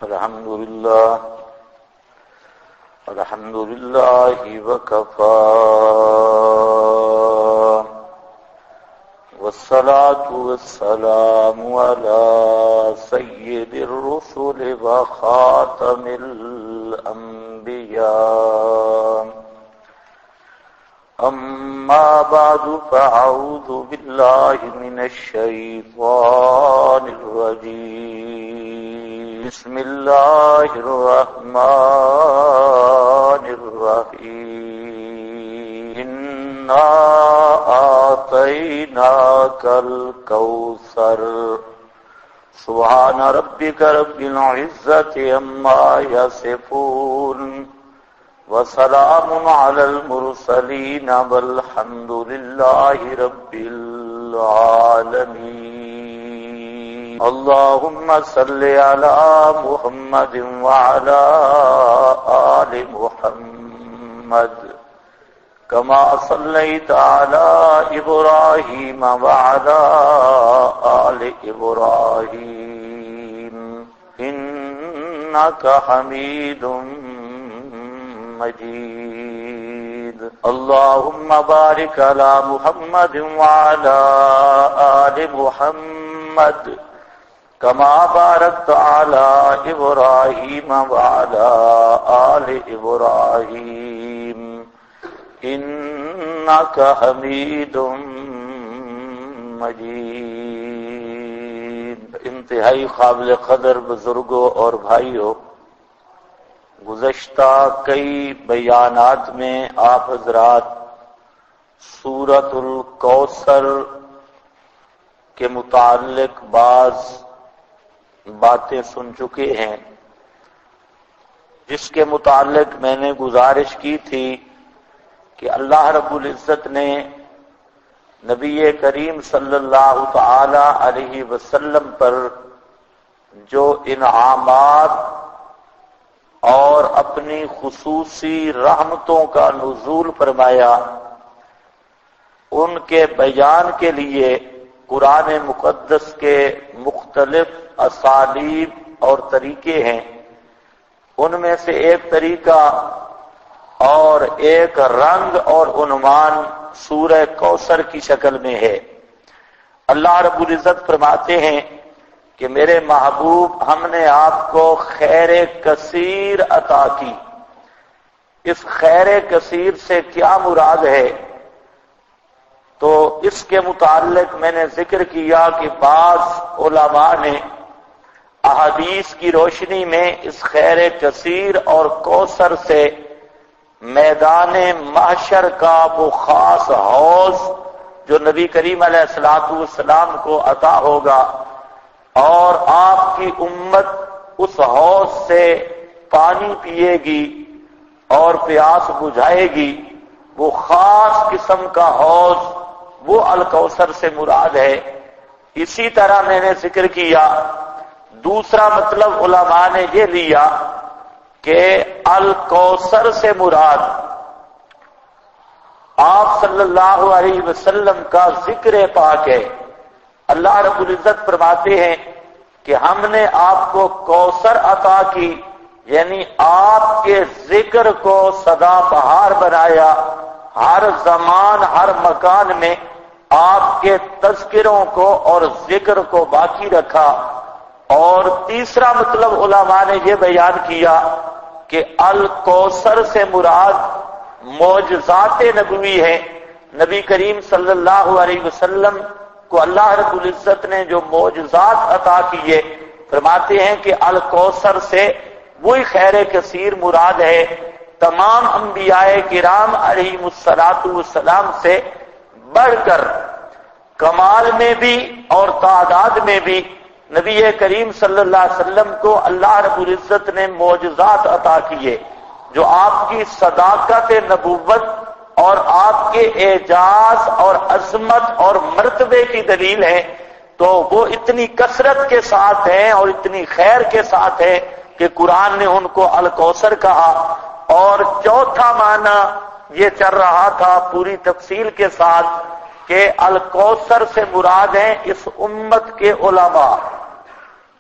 الحمد لله وكفى والصلاة والسلام على سيد الرسل وخاتم الأنبياء أما بعد فأعوذ بالله من الشيطان الرجيم بسم الله الرحمن الرحيم إنا آتيناك الكوثر سبحان ربك رب العزة عما يصفون وسلام على المرسلين والحمد لله رب العالمين اللهم صل على محمد وعلى آل محمد كما صليت على إبراهيم وعلى آل إبراهيم إنك حميد مجيد اللهم بارك على محمد وعلى آل محمد كما باركت على إبراهيم وعلى آل إبراهيم إنك حميد مجيد انتہائی قابل قدر بزرگوں اور بھائیوں، گزشتہ کئی بیانات میں آپ حضرات سورۃ الکوثر کے متعلق بعض باتیں سن چکے ہیں، جس کے متعلق میں نے گزارش کی تھی کہ اللہ رب العزت نے نبی کریم صلی اللہ تعالی علیہ وسلم پر جو انعامات اور اپنی خصوصی رحمتوں کا نزول فرمایا، ان کے بیان کے لیے قرآن مقدس کے مختلف اسالیب اور طریقے ہیں۔ ان میں سے ایک طریقہ اور ایک رنگ اور عنوان سورہ کوثر کی شکل میں ہے۔ اللہ رب العزت فرماتے ہیں کہ میرے محبوب، ہم نے آپ کو خیر کثیر عطا کی۔ اس خیر کثیر سے کیا مراد ہے؟ تو اس کے متعلق میں نے ذکر کیا کہ بعض علماء نے احادیث کی روشنی میں اس خیر کثیر اور کوثر سے میدان محشر کا وہ خاص حوض جو نبی کریم علیہ السلام کو عطا ہوگا اور آپ کی امت اس حوض سے پانی پیے گی اور پیاس بجھائے گی، وہ خاص قسم کا حوض وہ الکوثر سے مراد ہے۔ اسی طرح میں نے ذکر کیا دوسرا مطلب علماء نے یہ لیا کہ الکوثر سے مراد آپ صلی اللہ علیہ وسلم کا ذکر پاک ہے۔ اللہ رب العزت فرماتے ہیں کہ ہم نے آپ کو کوثر عطا کی، یعنی آپ کے ذکر کو سدا بہار بنایا، ہر زمان ہر مکان میں آپ کے تذکروں کو اور ذکر کو باقی رکھا۔ اور تیسرا مطلب علماء نے یہ بیان کیا کہ الکوثر سے مراد معجزات نبوی ہے۔ نبی کریم صلی اللہ علیہ وسلم کو اللہ رب العزت نے جو معجزات عطا کیے، فرماتے ہیں کہ الکوثر سے وہی خیر کثیر مراد ہے۔ تمام انبیاء کرام علیہم السلام سے بڑھ کر کمال میں بھی اور تعداد میں بھی نبی کریم صلی اللہ علیہ وسلم کو اللہ رب العزت نے معجزات عطا کیے جو آپ کی صداقت نبوت اور آپ کے اعجاز اور عظمت اور مرتبے کی دلیل ہے۔ تو وہ اتنی کثرت کے ساتھ ہیں اور اتنی خیر کے ساتھ ہیں کہ قرآن نے ان کو الکوثر کہا۔ اور چوتھا معنی یہ چل رہا تھا پوری تفصیل کے ساتھ کہ الکوثر سے مراد ہیں اس امت کے علماء۔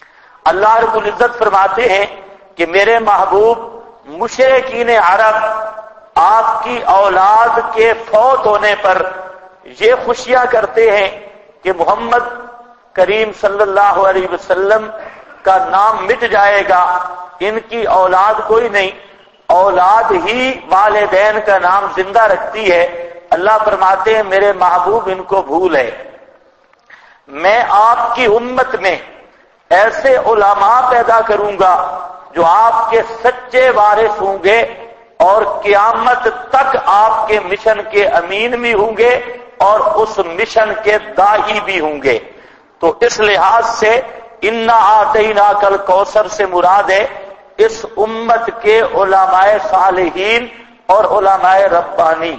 اللہ رب العزت فرماتے ہیں کہ میرے محبوب مشرکین عرب آپ کی اولاد کے فوت ہونے پر یہ خوشیاں کرتے ہیں کہ محمد کریم صلی اللہ علیہ وسلم کا نام مٹ جائے گا، ان کی اولاد کوئی نہیں، اولاد ہی والدین کا نام زندہ رکھتی ہے۔ اللہ فرماتے ہیں میرے محبوب ان کو بھول ہے، میں آپ کی امت میں ایسے علماء پیدا کروں گا جو آپ کے سچے وارث ہوں گے اور قیامت تک آپ کے مشن کے امین بھی ہوں گے اور اس مشن کے داعی بھی ہوں گے۔ تو اس لحاظ سے انا آتیناک الکوثر سے مراد ہے اس امت کے علماء صالحین اور علماء ربانی۔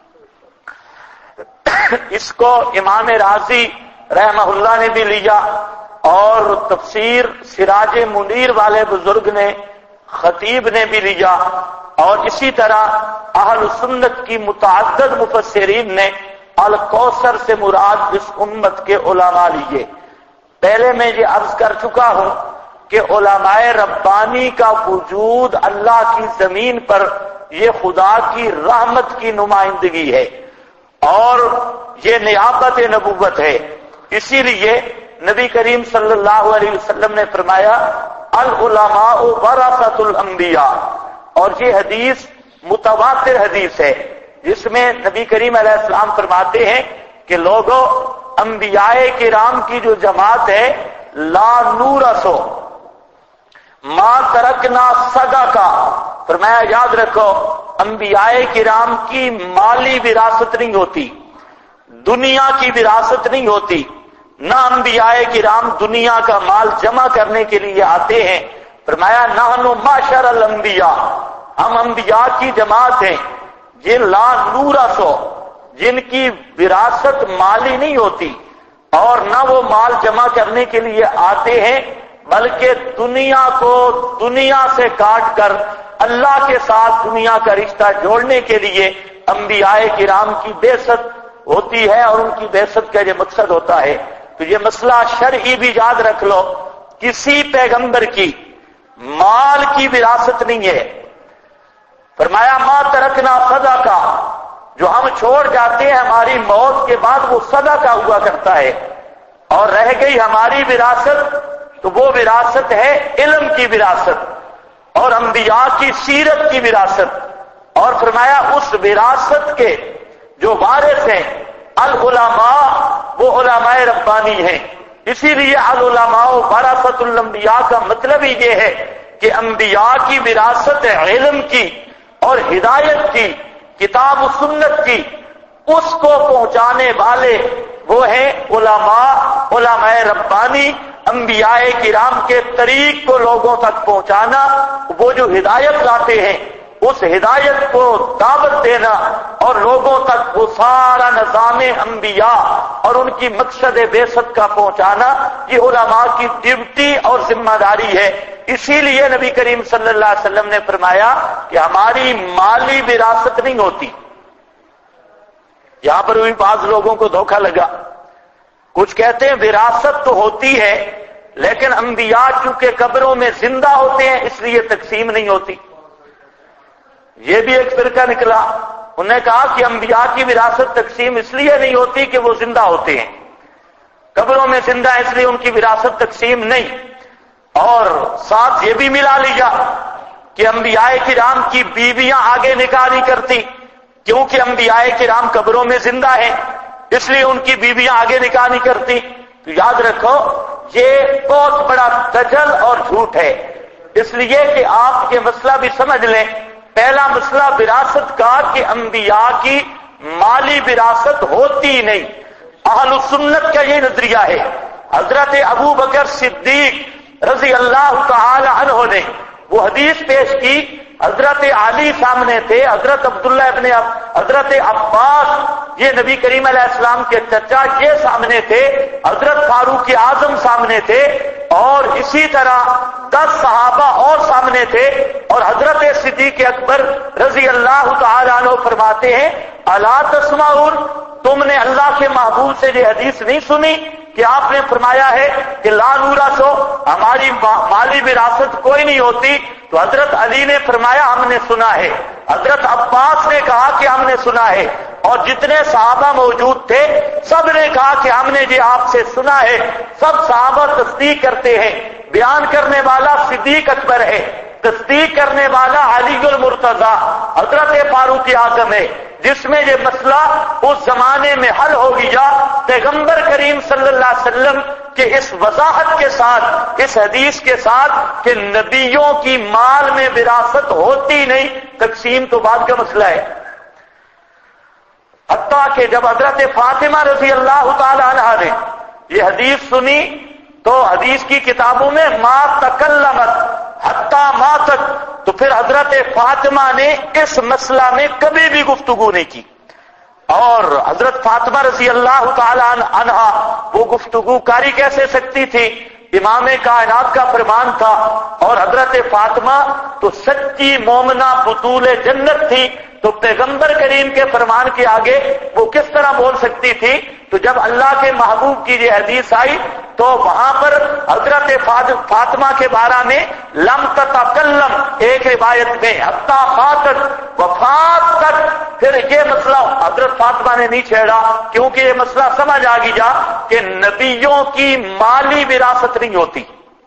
اس کو امام رازی رحمہ اللہ نے بھی لیا اور تفسیر سراج منیر والے بزرگ نے، خطیب نے بھی لیا، اور اسی طرح اہل سنت کی متعدد مفسرین نے الکوثر سے مراد اس امت کے علماء لیے۔ پہلے میں یہ عرض کر چکا ہوں کہ علماء ربانی کا وجود اللہ کی زمین پر یہ خدا کی رحمت کی نمائندگی ہے اور یہ نیابت نبوت ہے۔ اسی لیے نبی کریم صلی اللہ علیہ وسلم نے فرمایا العلماء ورثۃ الانبیاء، اور یہ حدیث متواتر حدیث ہے جس میں نبی کریم علیہ السلام فرماتے ہیں کہ لوگوں، انبیاء کرام کی جو جماعت ہے لا نورثو ما ترکنا صدقہ، فرمایا یاد رکھو انبیاء کرام کی مالی وراثت نہیں ہوتی، دنیا کی وراثت نہیں ہوتی، نہ انبیاء کرام دنیا کا مال جمع کرنے کے لیے آتے ہیں۔ فرمایا نحن معشر الانبیاء، ہم انبیاء کی جماعت ہیں جن لا نورثو، جن کی وراثت مالی نہیں ہوتی اور نہ وہ مال جمع کرنے کے لیے آتے ہیں، بلکہ دنیا کو دنیا سے کاٹ کر اللہ کے ساتھ دنیا کا رشتہ جوڑنے کے لیے انبیاء کرام کی بعثت ہوتی ہے اور ان کی بعثت کا یہ مقصد ہوتا ہے۔ تو یہ مسئلہ شرعی بھی یاد رکھ لو، کسی پیغمبر کی مال کی وراثت نہیں ہے۔ فرمایا ما ترکنا صدقہ، جو ہم چھوڑ جاتے ہیں ہماری موت کے بعد وہ صدقہ ہوا کرتا ہے، اور رہ گئی ہماری وراثت تو وہ وراثت ہے علم کی وراثت اور انبیاء کی سیرت کی وراثت۔ اور فرمایا اس وراثت کے جو وارث ہیں العلماء، وہ علماء ربانی ہیں۔ اسی لیے العلماء ورثۃ الانبیاء کا مطلب ہی یہ ہے کہ انبیاء کی وراثت علم کی اور ہدایت کی، کتاب و سنت کی، اس کو پہنچانے والے وہ ہیں علماء، علماء ربانی، انبیاء کرام کے طریق کو لوگوں تک پہنچانا، وہ جو ہدایت لاتے ہیں اس ہدایت کو دعوت دینا اور لوگوں تک وہ سارا نظام انبیاء اور ان کی مقصد بعثت کا پہنچانا، یہ علماء کی ڈیوٹی اور ذمہ داری ہے۔ اسی لیے نبی کریم صلی اللہ علیہ وسلم نے فرمایا کہ ہماری مالی وراثت نہیں ہوتی۔ یہاں پر بھی بعض لوگوں کو دھوکہ لگا، کچھ کہتے ہیں وراثت تو ہوتی ہے لیکن انبیاء چونکہ قبروں میں زندہ ہوتے ہیں اس لیے تقسیم نہیں ہوتی۔ یہ بھی ایک فرقہ نکلا، انہوں نے کہا کہ انبیاء کی وراثت تقسیم اس لیے نہیں ہوتی کہ وہ زندہ ہوتے ہیں، قبروں میں زندہ ہے اس لیے ان کی وراثت تقسیم نہیں۔ اور ساتھ یہ بھی ملا لیا کہ انبیاء کرام کی بیویاں آگے نکاح نہیں کرتی کیونکہ انبیاء کرام قبروں میں زندہ ہیں، اس لیے ان کی بیویاں آگے نکاح نہیں کرتی۔ تو یاد رکھو یہ بہت بڑا دجل اور جھوٹ ہے، اس لیے کہ آپ یہ مسئلہ بھی سمجھ لیں۔ پہلا مسئلہ وراثت کا کہ انبیاء کی مالی وراثت ہوتی نہیں، اہل سنت کا یہ نظریہ ہے۔ حضرت ابو بکر صدیق رضی اللہ تعالی عنہ نے وہ حدیث پیش کی، حضرت علی سامنے تھے، حضرت عبداللہ ابن حضرت عباس یہ نبی کریم علیہ السلام کے چچا یہ سامنے تھے، حضرت فاروق اعظم سامنے تھے، اور اسی طرح 10 صحابہ اور سامنے تھے، اور حضرت صدیق اکبر رضی اللہ تعالی عنہ فرماتے ہیں الا تسمعون، تم نے اللہ کے محبوب سے یہ حدیث نہیں سنی کہ آپ نے فرمایا ہے کہ لا نورث ہماری مالی وراثت کوئی نہیں ہوتی، تو حضرت علی نے فرمایا ہم نے سنا ہے، حضرت عباس نے کہا کہ ہم نے سنا ہے، اور جتنے صحابہ موجود تھے سب نے کہا کہ ہم نے یہ آپ سے سنا ہے۔ سب صحابہ تصدیق کرتے ہیں، بیان کرنے والا صدیق اکبر ہے، تصدیق کرنے والا علی المرتضیٰ حضرت فاروق اعظم ہے، جس میں یہ مسئلہ اس زمانے میں حل ہو گیا پیغمبر کریم صلی اللہ علیہ وسلم کے اس وضاحت کے ساتھ، اس حدیث کے ساتھ کہ نبیوں کی مال میں وراثت ہوتی نہیں، تقسیم تو بعد کا مسئلہ ہے۔ حتیٰ کہ جب حضرت فاطمہ رضی اللہ تعالی عنہا نے یہ حدیث سنی تو حدیث کی کتابوں میں ما تکلمت حتیٰ ماتت، تو پھر حضرت فاطمہ نے اس مسئلہ میں کبھی بھی گفتگو نہیں کی، اور حضرت فاطمہ رضی اللہ تعالی عنہا وہ گفتگو کاری کیسے سکتی تھی؟ امام کائنات کا فرمان تھا، اور حضرت فاطمہ تو سچی مومنہ بطول جنت تھی، تو پیغمبر کریم کے فرمان کے آگے وہ کس طرح بول سکتی تھی؟ تو جب اللہ کے محبوب کی یہ حدیث آئی تو وہاں پر حضرت فاطمہ کے بارے میں لم تتکلم، ایک روایت میں حتی ماتت، وفات تک پھر یہ مسئلہ حضرت فاطمہ نے نہیں چھیڑا، کیونکہ یہ مسئلہ سمجھ آ گیا کہ نبیوں کی مالی وراثت نہیں ہوتی،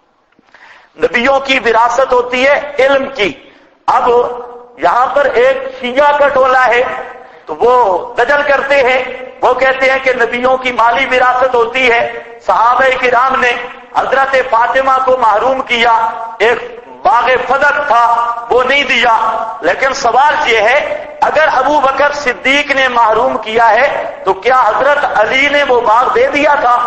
نبیوں کی وراثت ہوتی ہے علم کی۔ اب یہاں پر ایک شیعہ کا ٹولہ ہے تو وہ دجل کرتے ہیں، وہ کہتے ہیں کہ نبیوں کی مالی وراثت ہوتی ہے، صحابہ کرام نے حضرت فاطمہ کو محروم کیا، ایک باغ فضل تھا وہ نہیں دیا، لیکن سوال یہ ہے اگر ابو بکر صدیق نے محروم کیا ہے تو کیا حضرت علی نے وہ باغ دے دیا تھا؟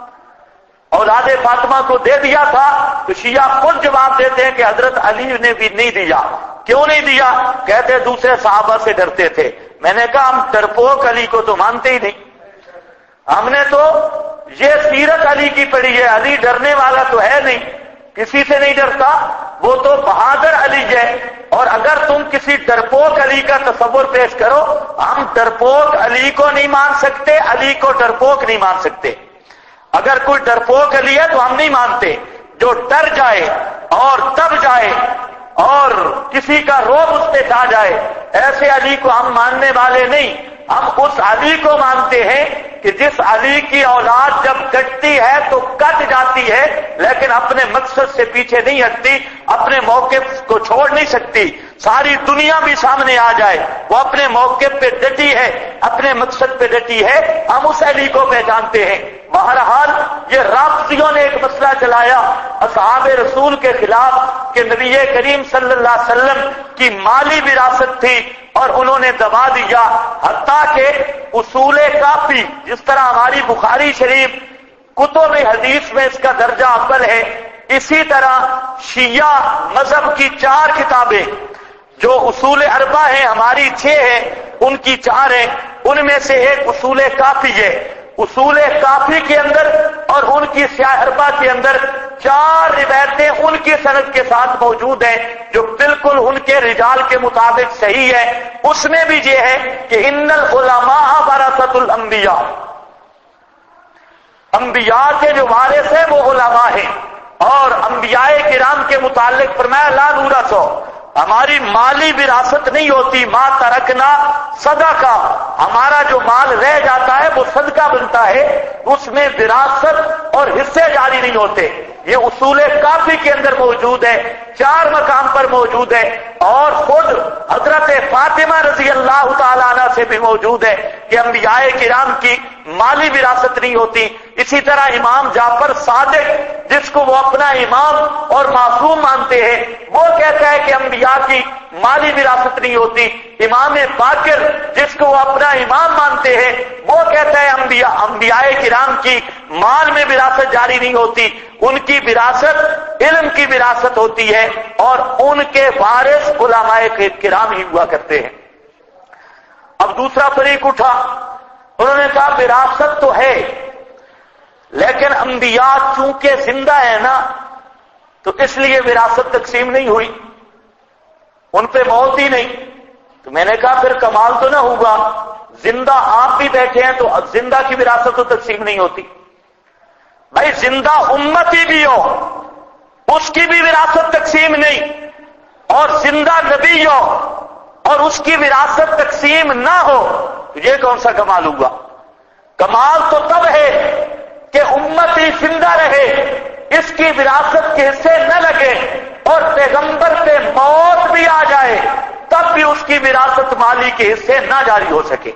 اولاد فاطمہ کو دے دیا تھا؟ تو شیعہ خود جواب دیتے ہیں کہ حضرت علی نے بھی نہیں دیا۔ کیوں نہیں دیا؟ کہتے دوسرے صحابہ سے ڈرتے تھے۔ میں نے کہا ہم ڈرپوک علی کو تو مانتے ہی نہیں، ہم نے تو یہ سیرت علی کی پڑھی ہے، علی ڈرنے والا تو ہے نہیں، کسی سے نہیں ڈرتا، وہ تو بہادر علی ہے، اور اگر تم کسی ڈرپوک علی کا تصور پیش کرو، ہم ڈرپوک علی کو نہیں مان سکتے، علی کو ڈرپوک نہیں مان سکتے۔ اگر کوئی ڈرپوک علی ہے تو ہم نہیں مانتے، جو ڈر جائے اور دب جائے اور کسی کا روب اس پہ چھا جائے، ایسے علی کو ہم ماننے والے نہیں۔ ہم اس علی کو مانتے ہیں کہ جس علی کی اولاد جب کٹتی ہے تو کٹ جاتی ہے، لیکن اپنے مقصد سے پیچھے نہیں ہٹتی، اپنے موقف کو چھوڑ نہیں سکتی، ساری دنیا بھی سامنے آ جائے وہ اپنے موقف پہ ڈٹی ہے، اپنے مقصد پہ ڈٹی ہے، ہم اس علی کو پہچانتے ہیں۔ بہرحال یہ رافضیوں نے ایک مسئلہ چلایا اصحاب رسول کے خلاف کہ نبی کریم صلی اللہ علیہ وسلم کی مالی وراثت تھی، اور انہوں نے دبا دیا، حتیٰ کہ اصول کافی جس طرح ہماری بخاری شریف کتب حدیث میں اس کا درجہ اول ہے، اسی طرح شیعہ مذہب کی 4 کتابیں جو اصول اربع ہیں، ہماری 6 ہیں، ان کی 4 ہیں، ان میں سے ایک اصول کافی ہے۔ اصول کافی کے اندر اور ان کی سیاہ اربع کے اندر 4 روایتیں ان کی سند کے ساتھ موجود ہیں جو بالکل ان کے رجال کے مطابق صحیح ہے۔ اس میں بھی یہ ہے کہ ان العلماء ورثۃ الانبیاء، انبیاء کے جو وارث ہیں وہ علماء ہیں، اور انبیاء کرام کے متعلق فرمایا لا نورث، ہماری مالی وراثت نہیں ہوتی، ما ترکنا صدقہ، ہمارا جو مال رہ جاتا ہے وہ صدقہ بنتا ہے، اس میں وراثت اور حصے جاری نہیں ہوتے۔ یہ اصول کافی کے اندر موجود ہے، 4 مقام پر موجود ہے، اور خود حضرت فاطمہ رضی اللہ تعالی عنہ سے بھی موجود ہے کہ انبیاء کرام کی مالی وراثت نہیں ہوتی۔ اسی طرح امام جعفر صادق جس کو وہ اپنا امام اور معصوم مانتے ہیں، وہ کہتا ہے کہ انبیاء کی مالی وراثت نہیں ہوتی۔ امام باقر جس کو وہ اپنا امام مانتے ہیں، وہ کہتا ہے انبیاء کرام کی مال میں وراثت جاری نہیں ہوتی، ان کی وراثت علم کی وراثت ہوتی ہے، اور ان کے وارث علماء کرام ہی ہوا کرتے ہیں۔ اب دوسرا فریق اٹھا، انہوں نے کہا وراثت تو ہے لیکن انبیاء چونکہ زندہ ہیں نا تو اس لیے وراثت تقسیم نہیں ہوئی، ان پہ موت ہی نہیں۔ تو میں نے کہا پھر کمال تو نہ ہوگا، زندہ آپ بھی بیٹھے ہیں تو زندہ کی وراثت تو تقسیم نہیں ہوتی۔ بھائی زندہ امتی بھی ہو اس کی بھی وراثت تقسیم نہیں، اور زندہ نبی ہو اور اس کی وراثت تقسیم نہ ہو، تو یہ کون سا کمال ہوا؟ کمال تو تب ہے کہ امتی زندہ رہے، اس کی وراثت کے حصے نہ لگے، اور پیغمبر پہ موت بھی آ جائے تب بھی اس کی وراثت مالی کے حصے نہ جاری ہو سکے،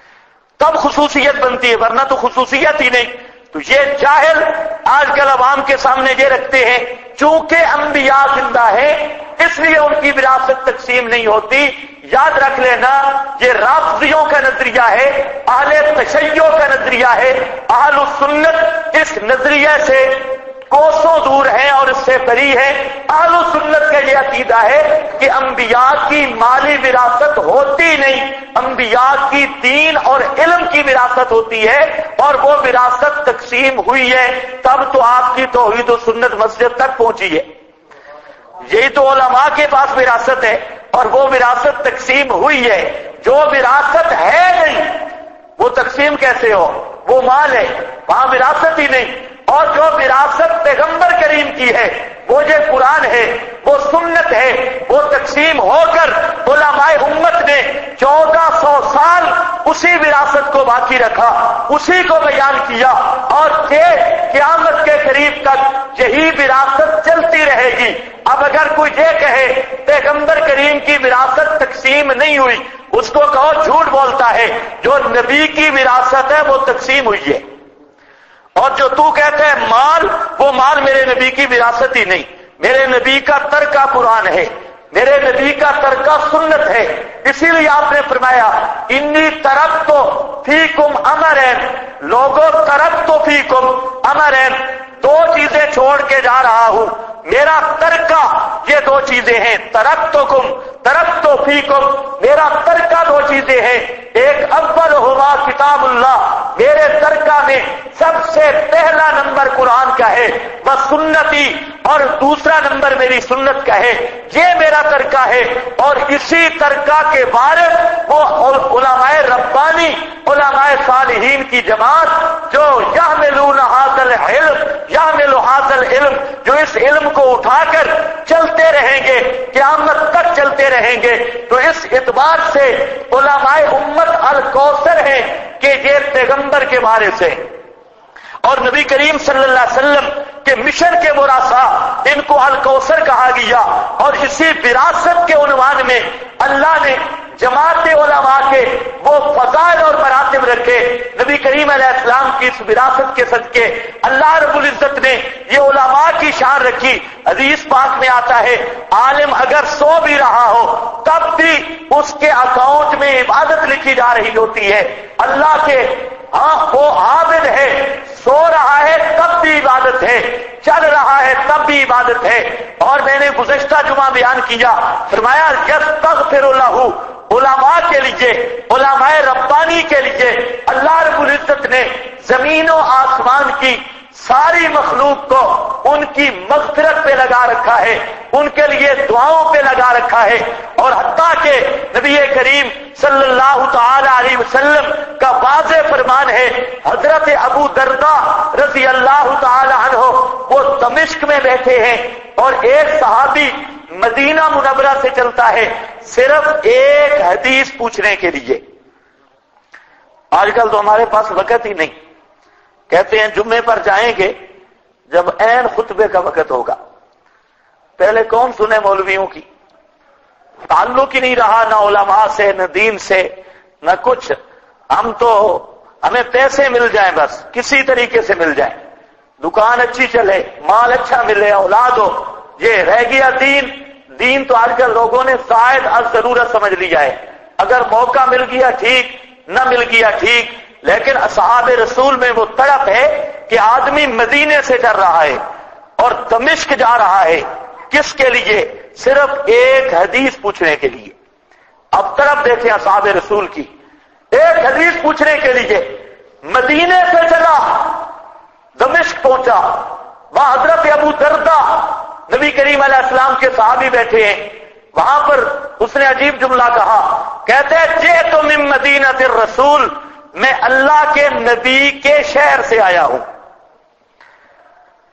تب خصوصیت بنتی ہے، ورنہ تو خصوصیت ہی نہیں۔ تو یہ جاہل آج کل عوام کے سامنے یہ رکھتے ہیں چونکہ انبیاء زندہ ہیں اس لیے ان کی وراثت تقسیم نہیں ہوتی۔ یاد رکھ لینا یہ رافضیوں کا نظریہ ہے، اہل تشیع کا نظریہ ہے۔ اہل السنت اس نظریے سے کوسوں دور ہیں اور اس سے بری ہے۔ اہل السنت کا یہ عقیدہ ہے کہ انبیاء کی مالی وراثت ہوتی نہیں، انبیاء کی دین اور علم کی وراثت ہوتی ہے، اور وہ وراثت تقسیم ہوئی ہے تب تو آپ کی توحید و سنت مسجد تک پہنچی ہے۔ یہی تو علماء کے پاس وراثت ہے اور وہ وراثت تقسیم ہوئی ہے۔ جو وراثت ہے نہیں وہ تقسیم کیسے ہو؟ وہ مال ہے، وہاں وراثت ہی نہیں۔ اور جو وراثت پیغمبر کریم کی ہے وہ یہ قرآن ہے، وہ سنت ہے، وہ تقسیم ہو کر علماء امت نے 1400 سال اسی وراثت کو باقی رکھا، اسی کو بیان کیا، اور کہ قیامت کے قریب تک یہی وراثت چلتی رہے گی۔ اب اگر کوئی یہ کہے پیغمبر کریم کی وراثت تقسیم نہیں ہوئی، اس کو کہو جھوٹ بولتا ہے، جو نبی کی وراثت ہے وہ تقسیم ہوئی ہے، اور جو تو کہتے ہیں مال، وہ مال میرے نبی کی وراثت ہی نہیں، میرے نبی کا ترکہ قرآن ہے، میرے نبی کا ترکہ سنت ہے۔ اسی لیے آپ نے فرمایا انی ترکت فیکم امرین، لوگوں ترکت فیکم امرین، دو چیزیں چھوڑ کے جا رہا ہوں، میرا ترکہ یہ دو چیزیں ہیں، ترکتکم ترکت فیکم، میرا ترکہ دو چیزیں ہیں، ایک اول ہوا کتاب اللہ، میرے ترکہ میں سب سے پہلا نمبر قرآن کا ہے، بس سنتی، اور دوسرا نمبر میری سنت کا ہے، یہ میرا ترکہ ہے۔ اور اسی ترکہ کے وارث وہ علماء ربانی، علماء صالحین کی جماعت جو یحملون ھذا العلم، یحمل ھذا العلم، جو اس علم کو اٹھا کر چلتے رہیں گے، قیامت تک چلتے رہیں گے۔ تو اس اعتبار سے علماء امت الکوثر ہیں کہ یہ پیغمبر کے وارث ہیں، اور نبی کریم صلی اللہ علیہ وسلم کے مشن کے مراسا ان کو الکوثر کہا گیا۔ اور اسی وراثت کے عنوان میں اللہ نے جماعت علماء کے وہ فضائل اور مراتب رکھے۔ نبی کریم علیہ السلام کی اس وراثت کے صدقے اللہ رب العزت نے یہ علماء کی شان رکھی۔ حدیث پاک میں آتا ہے عالم اگر سو بھی رہا ہو تب بھی اس کے اکاؤنٹ میں عبادت لکھی جا رہی ہوتی ہے اللہ کے۔ ہاں وہ عابد ہے، سو رہا ہے تب بھی عبادت ہے، چل رہا ہے تب بھی عبادت ہے۔ اور میں نے گزشتہ جمعہ بیان کیا، فرمایا یستغفر لہ، علماء کے لیے، علماء ربانی کے لیے اللہ رب العزت نے زمین و آسمان کی ساری مخلوق کو ان کی مغفرت پہ لگا رکھا ہے، ان کے لیے دعاؤں پہ لگا رکھا ہے۔ اور حتیٰ کہ نبی کریم صلی اللہ تعالی علیہ وسلم کا واضح فرمان ہے، حضرت ابو درداء رضی اللہ تعالی عنہ وہ دمشق میں بیٹھے ہیں اور ایک صحابی مدینہ منورہ سے چلتا ہے صرف ایک حدیث پوچھنے کے لیے۔ آج کل تو ہمارے پاس وقت ہی نہیں، کہتے ہیں جمعے پر جائیں گے جب عین خطبے کا وقت ہوگا۔ پہلے کون سنے مولویوں کی؟ تعلق ہی نہیں رہا نہ علماء سے، نہ دین سے، نہ کچھ۔ ہمیں پیسے مل جائیں، بس کسی طریقے سے مل جائیں، دکان اچھی چلے، مال اچھا ملے، اولاد ہو، یہ رہ گیا دین۔ دین تو آج کل لوگوں نے زائد از ضرورت سمجھ لیا ہے، اگر موقع مل گیا ٹھیک، نہ مل گیا ٹھیک۔ لیکن اصحاب رسول میں وہ تڑپ ہے کہ آدمی مدینے سے چل رہا ہے اور دمشق جا رہا ہے، کس کے لیے؟ صرف ایک حدیث پوچھنے کے لیے۔ اب طرف دیکھیں اصحاب رسول کی، ایک حدیث پوچھنے کے لیے مدینے سے چلا، دمشق پہنچا، وہاں حضرت ابو درداء نبی کریم علیہ السلام کے صحابی بیٹھے ہیں، وہاں پر اس نے عجیب جملہ کہا، کہتے ہیں جئت من مدینۃ الرسول، میں اللہ کے نبی کے شہر سے آیا ہوں۔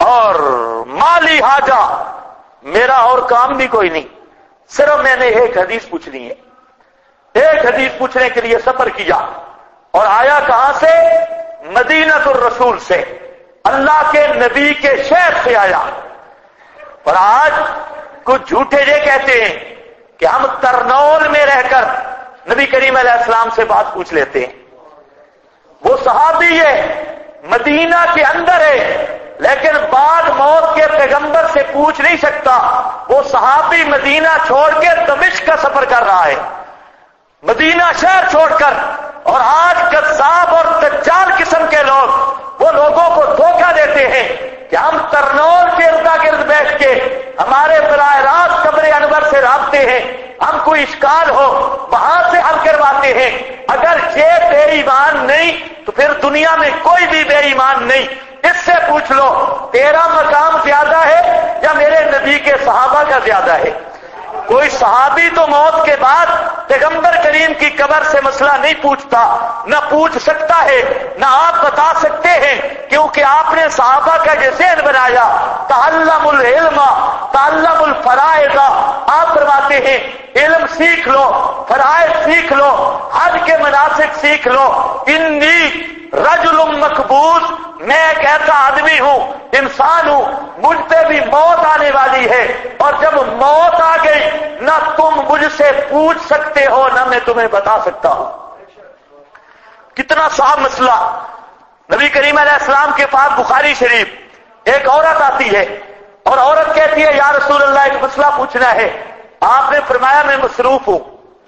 اور مالی حاجہ، میرا اور کام بھی کوئی نہیں، صرف میں نے ایک حدیث پوچھنی ہے۔ ایک حدیث پوچھنے کے لیے سفر کیا اور آیا کہاں سے؟ مدینہ الرسول سے، اللہ کے نبی کے شہر سے آیا۔ اور آج کچھ جھوٹے یہ کہتے ہیں کہ ہم ترنول میں رہ کر نبی کریم علیہ السلام سے بات پوچھ لیتے ہیں۔ وہ صحابی ہے، مدینہ کے اندر ہے، لیکن بعد موت کے پیغمبر سے پوچھ نہیں سکتا۔ وہ صحابی مدینہ چھوڑ کے دمشق کا سفر کر رہا ہے، مدینہ شہر چھوڑ کر۔ اور آج قذاب اور دجال قسم کے لوگ وہ لوگوں کو دھوکہ دیتے ہیں کہ ہم ترنول کے اردا گرد بیٹھ کے ہمارے براہ راست قبر انور سے رابطے ہیں، ہم کوئی اشکال ہو وہاں سے حل کرواتے ہیں۔ اگر یہ بے ایمان نہیں تو پھر دنیا میں کوئی بھی بے ایمان نہیں۔ اس سے پوچھ لو تیرا مقام زیادہ ہے یا میرے نبی کے صحابہ کا زیادہ ہے؟ کوئی صحابی تو موت کے بعد پیغمبر کریم کی قبر سے مسئلہ نہیں پوچھتا، نہ پوچھ سکتا ہے، نہ آپ بتا سکتے ہیں، کیونکہ آپ نے صحابہ کا یہ ذہن بنایا تعلم العلم تعلم الفرائض۔ آپ فرماتے ہیں علم سیکھ لو، فرائض سیکھ لو، حج کے مناسک سیکھ لو۔ انی رجل مقبوض، میں ایک ایسا آدمی ہوں، انسان ہوں، مجھ پہ بھی موت آنے والی ہے، اور جب موت آ گئی نہ تم مجھ سے پوچھ سکتے ہو نہ میں تمہیں بتا سکتا ہوں۔ کتنا صاف مسئلہ۔ نبی کریم علیہ السلام کے پاس بخاری شریف ایک عورت آتی ہے اور عورت کہتی ہے یا رسول اللہ ایک مسئلہ پوچھنا ہے۔ آپ نے فرمایا میں مصروف ہوں،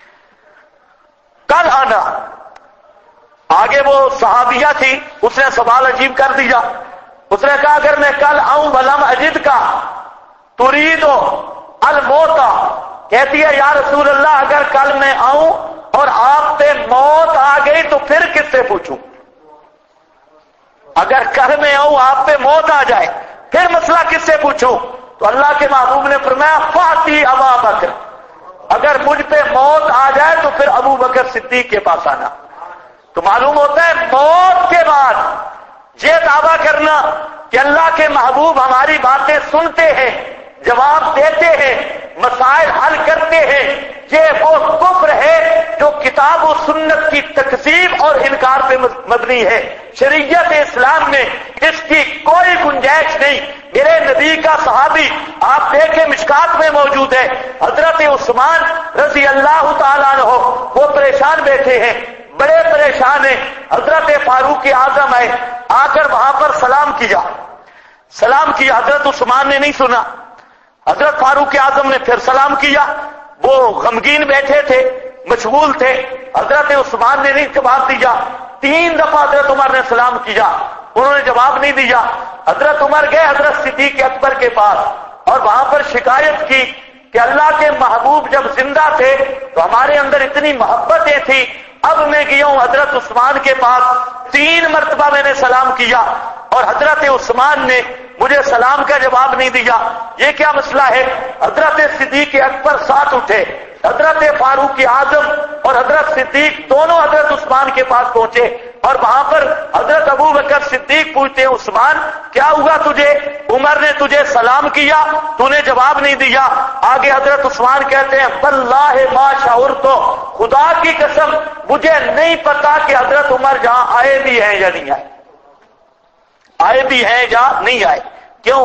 کل آنا۔ آگے وہ صحابیہ تھی، اس نے سوال عجیب کر دیا۔ اس نے کہا اگر میں کل آؤں ولم اجد کا ترید الموت، کہتی ہے یا رسول اللہ اگر کل میں آؤں اور آپ پہ موت آ گئی تو پھر کس سے پوچھوں؟ اگر کل میں آؤں آپ پہ موت آ جائے پھر مسئلہ کس سے پوچھوں؟ تو اللہ کے محبوب نے فرمایا فاتی ابا بکر، اگر مجھ پہ موت آ جائے تو پھر ابو بکر صدیق کے پاس آنا۔ تو معلوم ہوتا ہے موت کے بعد یہ دعویٰ کرنا کہ اللہ کے محبوب ہماری باتیں سنتے ہیں، جواب دیتے ہیں، مسائل حل کرتے ہیں، یہ وہ کفر ہے جو کتاب و سنت کی تکذیب اور انکار پہ مبنی ہے۔ شریعت اسلام میں اس کی کوئی گنجائش نہیں۔ میرے نبی کا صحابی آپ دیکھیں مشکات میں موجود ہے، حضرت عثمان رضی اللہ تعالیٰ عنہ، وہ پریشان بیٹھے ہیں، بڑے پریشان ہیں۔ حضرت فاروق اعظم آئے، آ کر وہاں پر سلام کیا۔ حضرت عثمان نے نہیں سنا، حضرت فاروق اعظم نے پھر سلام کیا۔ وہ غمگین بیٹھے تھے، مشغول تھے، حضرت عثمان نے نہیں جواب دیا۔ 3 دفعہ حضرت عمر نے سلام کیا، انہوں نے جواب نہیں دیا۔ حضرت عمر گئے حضرت صدیق اکبر کے پاس اور وہاں پر شکایت کی کہ اللہ کے محبوب جب زندہ تھے تو ہمارے اندر اتنی محبتیں تھیں، اب میں گیا ہوں حضرت عثمان کے پاس، 3 مرتبہ میں نے سلام کیا اور حضرت عثمان نے مجھے سلام کا جواب نہیں دیا، یہ کیا مسئلہ ہے؟ حضرت صدیق اکبر ساتھ اٹھے، حضرت فاروق اعظم اور حضرت صدیق دونوں حضرت عثمان کے پاس پہنچے اور وہاں پر حضرت ابو بکر صدیق پوچھتے ہیں عثمان کیا ہوا تجھے؟ عمر نے تجھے سلام کیا، تو نے جواب نہیں دیا۔ آگے حضرت عثمان کہتے ہیں واللہ ما شعرت، خدا کی قسم مجھے نہیں پتا کہ حضرت عمر جہاں آئے بھی ہیں یا نہیں آئے بھی ہیں یا نہیں آئے۔ کیوں؟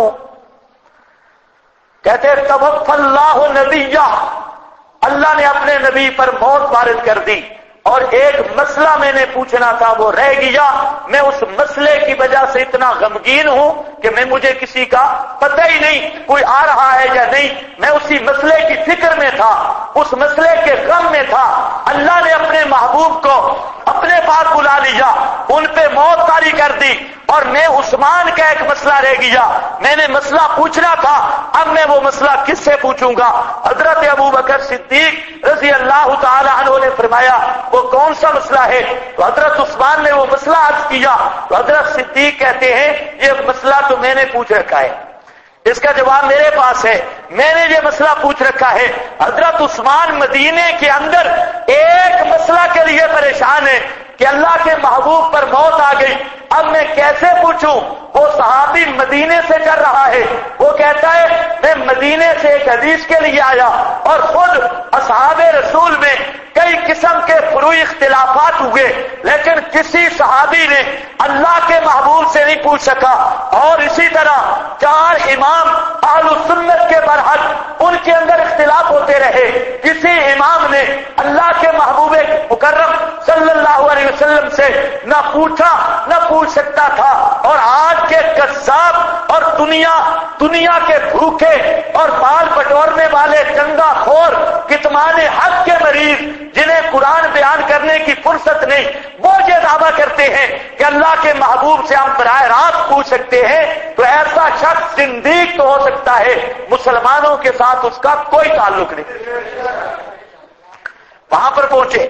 کہتے ہیں توفى اللہ نبیہ، اللہ نے اپنے نبی پر موت وارد کر دی، اور ایک مسئلہ میں نے پوچھنا تھا وہ رہ گیا۔ میں اس مسئلے کی وجہ سے اتنا غمگین ہوں کہ مجھے کسی کا پتہ ہی نہیں کوئی آ رہا ہے یا نہیں، میں اسی مسئلے کی فکر میں تھا، اس مسئلے کے غم میں تھا۔ اللہ نے اپنے محبوب کو اپنے پاس بلا لیا، ان پہ موت طاری کر دی، اور میں عثمان کا ایک مسئلہ رہ گیا، میں نے مسئلہ پوچھنا تھا، اب میں وہ مسئلہ کس سے پوچھوں گا؟ حضرت ابو بکر صدیق رضی اللہ تعالی عنہ نے فرمایا وہ کون سا مسئلہ ہے؟ تو حضرت عثمان نے وہ مسئلہ عرض کیا، تو حضرت صدیق کہتے ہیں یہ مسئلہ تو میں نے پوچھ رکھا ہے، اس کا جواب میرے پاس ہے، میں نے یہ مسئلہ پوچھ رکھا ہے۔ حضرت عثمان مدینے کے اندر ایک مسئلہ کے لیے پریشان ہے کہ اللہ کے محبوب پر موت آ گئی، اب میں کیسے پوچھوں؟ وہ صحابی مدینے سے کر رہا ہے، وہ کہتا ہے میں مدینے سے ایک حدیث کے لیے آیا، اور خود اصحاب رسول میں کئی قسم کے فروعی اختلافات ہوئے، لیکن کسی صحابی نے اللہ کے محبوب سے نہیں پوچھ سکا۔ اور اسی طرح 4 امام اہل سنت کے برحق ان کے اندر اختلاف ہوتے رہے، کسی امام نے اللہ کے محبوب مکرم صلی اللہ علیہ وسلم سے نہ پوچھا نہ پوچھ سکتا تھا۔ اور آج کے قذاب اور دنیا کے بھوکے اور مال بٹورنے والے چنگا خور کتمان حق کے مریض جنہیں قرآن بیان کرنے کی فرصت نہیں، وہ یہ دعویٰ کرتے ہیں کہ اللہ کے محبوب سے ہم براہ راست پوچھ سکتے ہیں، تو ایسا شخص زندیق تو ہو سکتا ہے، مسلمانوں کے ساتھ اس کا کوئی تعلق نہیں۔ وہاں پر پہنچے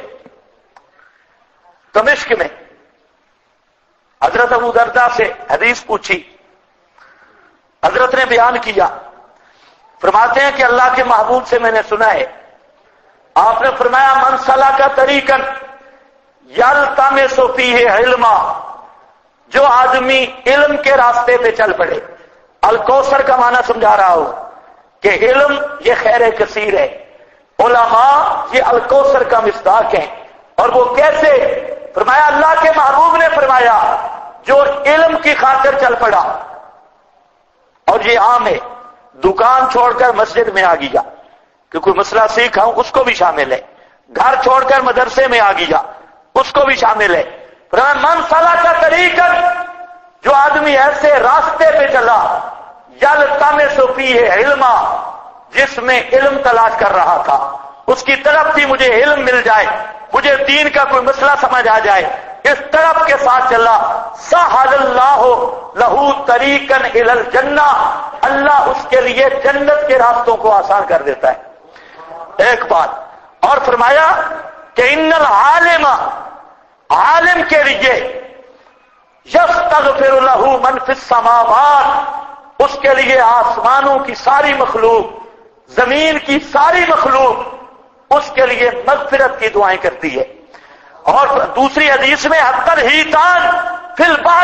دمشق میں، حضرت ابو درداء سے حدیث پوچھی، حضرت نے بیان کیا، فرماتے ہیں کہ اللہ کے محبوب سے میں نے سنا ہے، آپ نے فرمایا من سلک طریقا یلتمس فیہ علما، جو آدمی علم کے راستے پہ چل پڑے، الکوثر کا معنی سمجھا رہا ہوں کہ علم یہ خیر کثیر ہے، علماء یہ الکوثر کا مصداق ہے۔ اور وہ کیسے؟ فرمایا اللہ کے محبوب نے فرمایا جو علم کی خاطر چل پڑا، اور یہ عام ہے، دکان چھوڑ کر مسجد میں آ گیا کہ کوئی مسئلہ سیکھا ہوں، اس کو بھی شامل ہے، گھر چھوڑ کر مدرسے میں آ گیا، اس کو بھی شامل ہے۔ من سلک طریقا، جو آدمی ایسے راستے پہ چلا، یلتمس فیہ علما، جس میں علم تلاش کر رہا تھا، اس کی طرف تھی مجھے علم مل جائے، مجھے دین کا کوئی مسئلہ سمجھ آ جائے، اس طرف کے ساتھ چلا، سہل اللہ لہ طریقا الی الجنہ، اللہ اس کے لیے جنت کے راستوں کو آسان کر دیتا ہے۔ ایک بات اور فرمایا کہ ان العالم، عالم کے لیے یستغفر لہ من فی السماوات، اس کے لیے آسمانوں کی ساری مخلوق، زمین کی ساری مخلوق اس کے لیے مغفرت کی دعائیں کرتی ہے۔ اور دوسری حدیث میں حتی الحیتان فی البحر،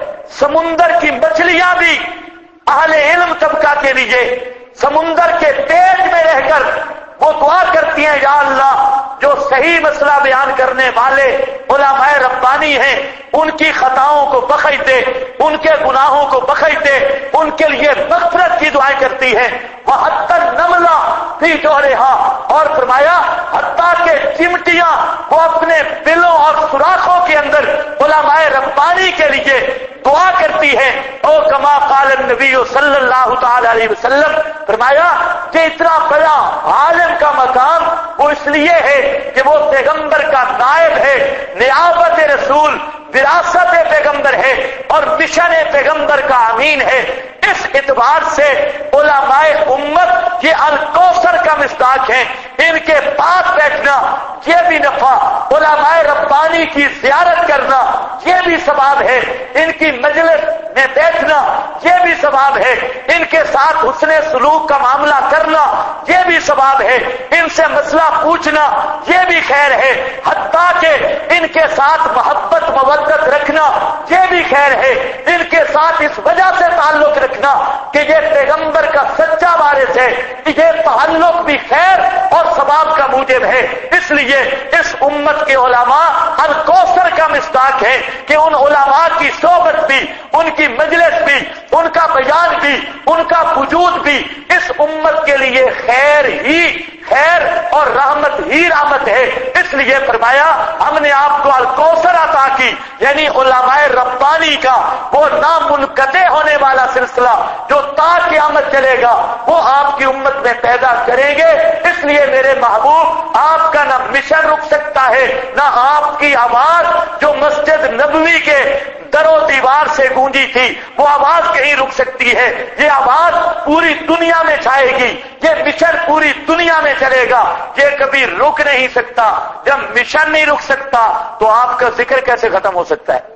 سمندر کی مچھلیاں بھی اہل علم طبقہ کے لیے سمندر کے پیٹ میں رہ کر وہ دعا کرتی ہیں، یا اللہ جو صحیح مسئلہ بیان کرنے والے علماء ربانی ہیں ان کی خطاؤں کو بخش دے، ان کے گناہوں کو بخش دے، ان کے لیے مغفرت کی دعائیں کرتی ہے۔ وَحَتَّى النَّمْلَ فِي جَوْرِهَا، اور فرمایا حتیٰ کہ چمٹیاں وہ اپنے بلوں اور سوراخوں کے اندر علماء ربانی کے لیے دعا کرتی ہے۔ او کما قال النبی صلی اللہ تعالی علیہ وسلم، فرمایا کہ اتنا بڑا عالم کا مقام وہ اس لیے ہے کہ وہ پیغمبر کا نائب ہے، نیابت رسول، وراثت پیغمبر ہے اور مشن پیغمبر کا امین ہے۔ اس اعتبار سے علماء امت یہ الکوثر کا مصداق ہیں، ان کے پاس بیٹھنا یہ بھی نفع، علماء ربانی کی زیارت کرنا یہ بھی ثواب ہے، ان کی مجلس میں بیٹھنا یہ بھی ثواب ہے، ان کے ساتھ حسن سلوک کا معاملہ کرنا یہ بھی ثواب ہے، ان سے مسئلہ پوچھنا یہ بھی خیر ہے، حتیٰ کہ ان کے ساتھ محبت مودت رکھنا یہ بھی خیر ہے، ان کے ساتھ اس وجہ سے تعلق رکھنا کہ یہ پیغمبر کا سچا وارث ہے، یہ تعلق بھی خیر اور ثواب کا موجب ہے۔ اس لیے اس امت کے علماء الکوثر کا مصداق ہے کہ ان علماء کی صحبت بھی، ان کی مجلس بھی، ان کا بیان بھی، ان کا وجود بھی اس امت کے لیے خیر ہی خیر اور رحمت ہی رحمت ہے۔ اس لیے فرمایا ہم نے آپ کو الکوثر عطا کی، یعنی علماء ربانی کا وہ نامنقطع ہونے والا سلسلہ جو تا قیامت چلے گا وہ آپ کی امت میں پیدا کریں گے۔ اس لیے میرے محبوب آپ کا نہ مشن رک سکتا ہے، نہ آپ کی آواز جو مسجد نبوی کے در و دیوار سے گونجی تھی وہ آواز کہیں رک سکتی ہے، یہ آواز پوری دنیا میں چھائے گی، یہ مشن پوری دنیا میں چلے گا، یہ کبھی رک نہیں سکتا۔ جب مشن نہیں رک سکتا تو آپ کا ذکر کیسے ختم ہو سکتا ہے؟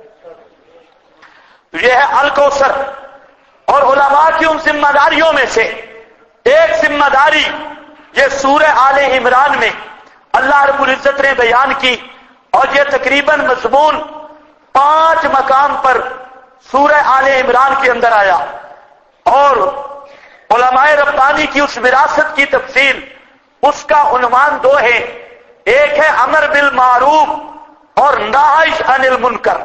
یہ ہے الکوثر۔ اور علماء کی ان ذمہ داریوں میں سے ایک ذمہ داری یہ سورہ آل عمران میں اللہ رب العزت نے بیان کی، اور یہ تقریباً مضمون 5 مقام پر سورہ آل عمران کے اندر آیا، اور علماء ربانی کی اس وراثت کی تفصیل، اس کا عنوان 2 ہے، ایک ہے امر بالمعروف اور نہی عن المنکر،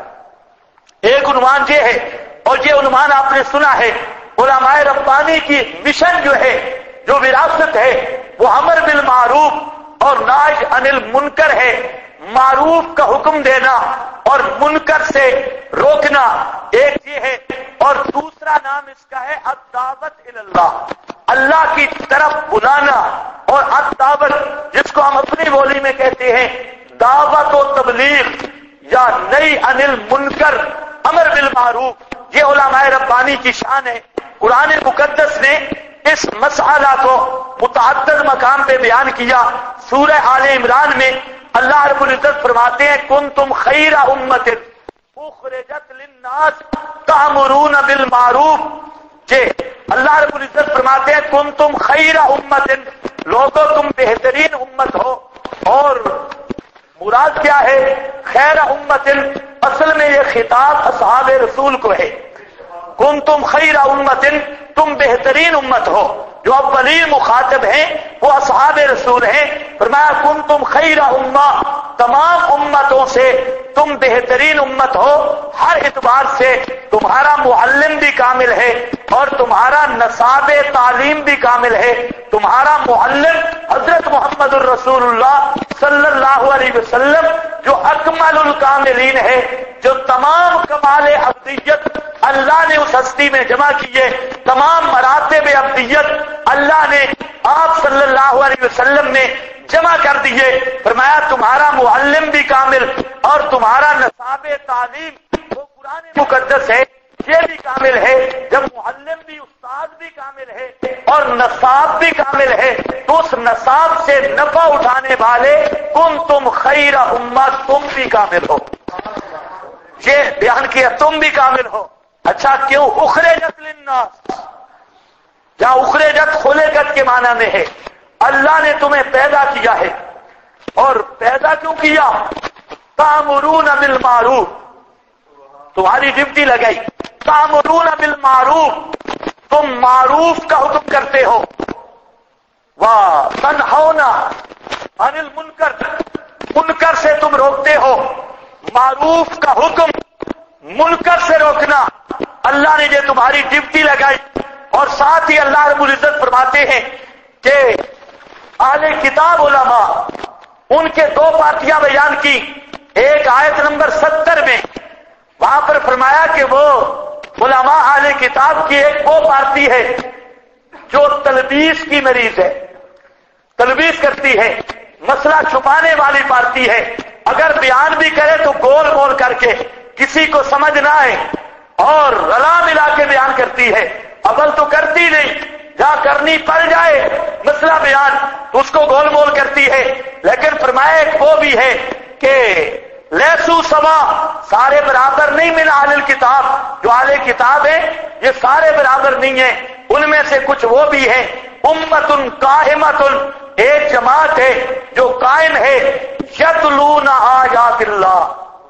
ایک عنوان یہ ہے، اور یہ عنوان آپ نے سنا ہے، علماء ربانی کی مشن جو ہے، جو وراثت ہے، وہ امر بالمعروف اور نہی عن المنکر ہے، معروف کا حکم دینا اور منکر سے روکنا ایک یہ ہے، اور دوسرا نام اس کا ہے الدعوت الی اللہ، اللہ کی طرف بلانا، اور الدعوت جس کو ہم اپنی بولی میں کہتے ہیں دعوت و تبلیغ یا نہی عن المنکر، امر بالمعروف، یہ علماء ربانی کی شان ہے۔ قرآن مقدس نے اس مسئلہ کو متعدد مقام پہ بیان کیا۔ سورہ آل عمران میں اللہ رب العزت فرماتے ہیں کنتم خیر امت اخرجت للناس تأمرون بالمعروف، کہ اللہ رب العزت فرماتے ہیں کنتم خیر امت، لوگوں تم بہترین امت ہو، اور مراد کیا ہے خیر امت؟ اصل میں یہ خطاب اصحاب رسول کو ہے، کنتم خیر امت، تم بہترین امت ہو، جو اولین مخاطب ہیں وہ اصحاب رسول ہیں۔ فرمایا کنتم خیر امہ، تمام امتوں سے تم بہترین امت ہو، ہر اعتبار سے تمہارا معلم بھی کامل ہے اور تمہارا نصاب تعلیم بھی کامل ہے، تمہارا معلم حضرت محمد الرسول اللہ صلی اللہ علیہ وسلم جو اکمل الکاملین ہے، جو تمام کمال ابدیت اللہ نے اس ہستی میں جمع کیے، تمام مراتب ابدیت اللہ نے آپ صلی اللہ علیہ وسلم نے جمع کر دیے۔ فرمایا تمہارا معلم بھی کامل اور تمہارا نصاب تعلیم وہ قرآن مقدس ہے، یہ بھی کامل ہے۔ جب معلم بھی استاد بھی کامل ہے اور نصاب بھی کامل ہے تو اس نصاب سے نفع اٹھانے والے کنتم خیر امت، تم بھی کامل ہو، یہ بیان کیا تم بھی کامل ہو۔ اچھا کیوں؟ اخرجت للناس، جہاں اخرجت خلقت کے معنی میں ہے، اللہ نے تمہیں پیدا کیا ہے، اور پیدا کیوں کیا؟ تأمرون بالمعروف، تمہاری ڈیوٹی لگائی، تأمرون بالمعروف، تم معروف کا حکم کرتے ہو، وتنہون عن المنکر، منکر سے تم روکتے ہو۔ معروف کا حکم، منکر سے روکنا، اللہ نے یہ تمہاری ڈیوٹی لگائی۔ اور ساتھ ہی اللہ رب العزت فرماتے ہیں کہ اہل کتاب علماء، ان کے 2 پارٹیاں بیان کی، ایک آیت نمبر 70 میں وہاں پر فرمایا کہ وہ علماء اہل کتاب کی ایک وہ پارٹی ہے جو تلبیس کی مریض ہے، تلبیس کرتی ہے، مسئلہ چھپانے والی پارٹی ہے، اگر بیان بھی کرے تو گول مول کر کے کسی کو سمجھ نہ آئے اور رلا ملا کے بیان کرتی ہے، اول تو کرتی نہیں، جہاں کرنی پڑ جائے مسئلہ بیان تو اس کو گول مول کرتی ہے۔ لیکن فرمایا ایک وہ بھی ہے کہ لیسو سوا، سارے برابر نہیں من اہل الکتاب، جو اہل کتاب ہیں یہ سارے برابر نہیں ہیں، ان میں سے کچھ وہ بھی ہیں امت قائمت، ایک جماعت ہے جو قائم ہے، یتلون آیات اللہ،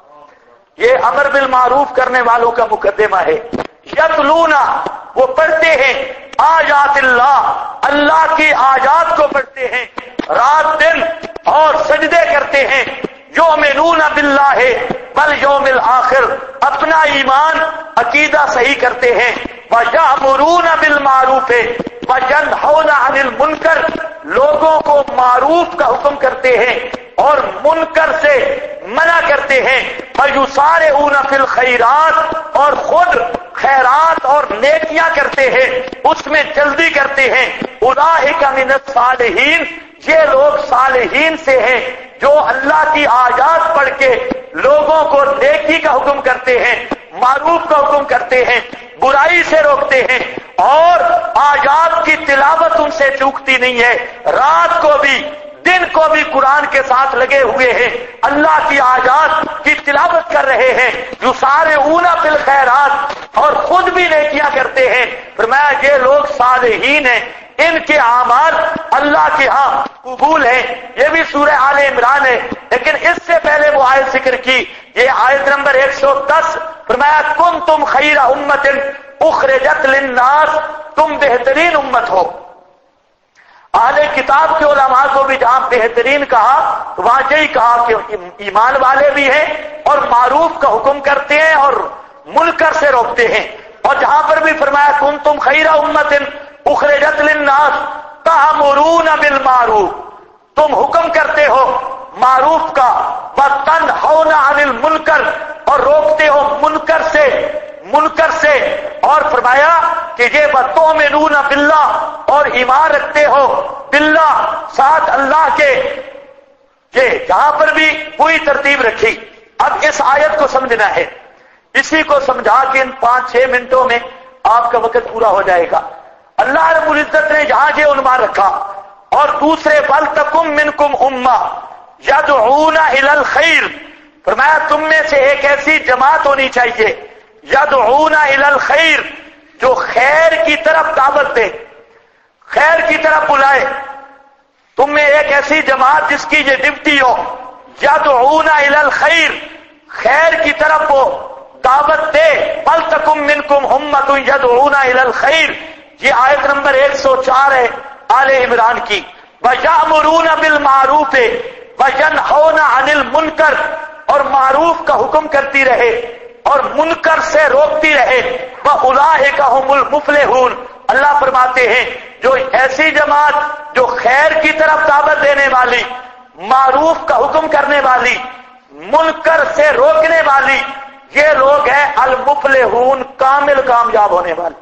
یہ امر بالمعروف کرنے والوں کا مقدمہ ہے، یتلون، وہ پڑھتے ہیں آیات اللہ، اللہ کی آیات کو پڑھتے ہیں رات دن اور سجدے کرتے ہیں، یؤمنون باللہ والیوم الآخر، اپنا ایمان عقیدہ صحیح کرتے ہیں، ویأمرون بالمعروف وینہون عن المنکر، لوگوں کو معروف کا حکم کرتے ہیں اور منکر سے منع کرتے ہیں، ویسارعون فی الخیرات، اور خود خیرات اور نیکیاں کرتے ہیں، اس میں جلدی کرتے ہیں، اولئک من الصالحین، یہ لوگ صالحین سے ہیں جو اللہ کی آیات پڑھ کے لوگوں کو نیکی کا حکم کرتے ہیں، معروف کا حکم کرتے ہیں، برائی سے روکتے ہیں، اور آیات کی تلاوت ان سے چوکتی نہیں ہے، رات کو بھی دن کو بھی قرآن کے ساتھ لگے ہوئے ہیں، اللہ کی آیات کی تلاوت کر رہے ہیں، یسارعون فی الخیرات، اور خود بھی نیکیاں کرتے ہیں۔ فرمایا یہ لوگ صالحین ہیں، ان کے اعمال اللہ کے ہاں قبول ہے. یہ بھی سورہ آل عمران ہے. لیکن اس سے پہلے وہ آیت ذکر کی، یہ آیت نمبر 110. فرمایا کنتم خیر امت اخرجت للناس، تم بہترین امت ہو. اہل کتاب کے علماء کو بھی جہاں بہترین کہا تو وہاں یہی کہا کہ ایمان والے بھی ہیں اور معروف کا حکم کرتے ہیں اور منکر سے روکتے ہیں. اور جہاں پر بھی فرمایا کنتم خیر امت اخرجت للناس تأمرون بالمعروف، تم حکم کرتے ہو معروف کا، وتنہون عن المنکر، اور روکتے ہو منکر سے. اور فرمایا کہ یہ وتؤمنون باللہ، اور ایمان رکھتے ہو باللہ، ساتھ اللہ کے. یہ جہاں پر بھی پوری ترتیب رکھی. اب اس آیت کو سمجھنا ہے. اسی کو سمجھا کہ ان 5-6 منٹوں میں آپ کا وقت پورا ہو جائے گا. اللہ رب العزت نے جہاں یہ عنوان رکھا، اور دوسرے وَلْتَكُمْ مِنْكُمْ أُمَّةٌ يَدْعُونَ إِلَى الْخَيْرِ، فرمایا تم میں سے ایک ایسی جماعت ہونی چاہیے يَدْعُونَ إِلَى الْخَيْرِ، جو خیر کی طرف دعوت دے، خیر کی طرف بلائے. تم میں ایک ایسی جماعت جس کی یہ ڈیوٹی ہو، يَدْعُونَ إِلَى الْخَيْرِ، خیر کی طرف وہ دعوت دے. وَلْتَكُمْ مِنْكُمْ أُمَّةٌ يَدْعُونَ إِلَى الْخَيْرِ، یہ آیت نمبر 104 ہے آل عمران کی. وَيَأْمُرُونَ بِالْمَعْرُوفِ وَيَنْهَوْنَ عَنِ الْمُنْكَرِ، اور معروف کا حکم کرتی رہے اور منکر سے روکتی رہے. وَأُولَٰئِكَ هُمُ الْمُفْلِحُونَ، اللہ فرماتے ہیں جو ایسی جماعت جو خیر کی طرف دعوت دینے والی، معروف کا حکم کرنے والی، منکر سے روکنے والی، یہ لوگ ہیں المفلحون، کامل کامیاب ہونے والے.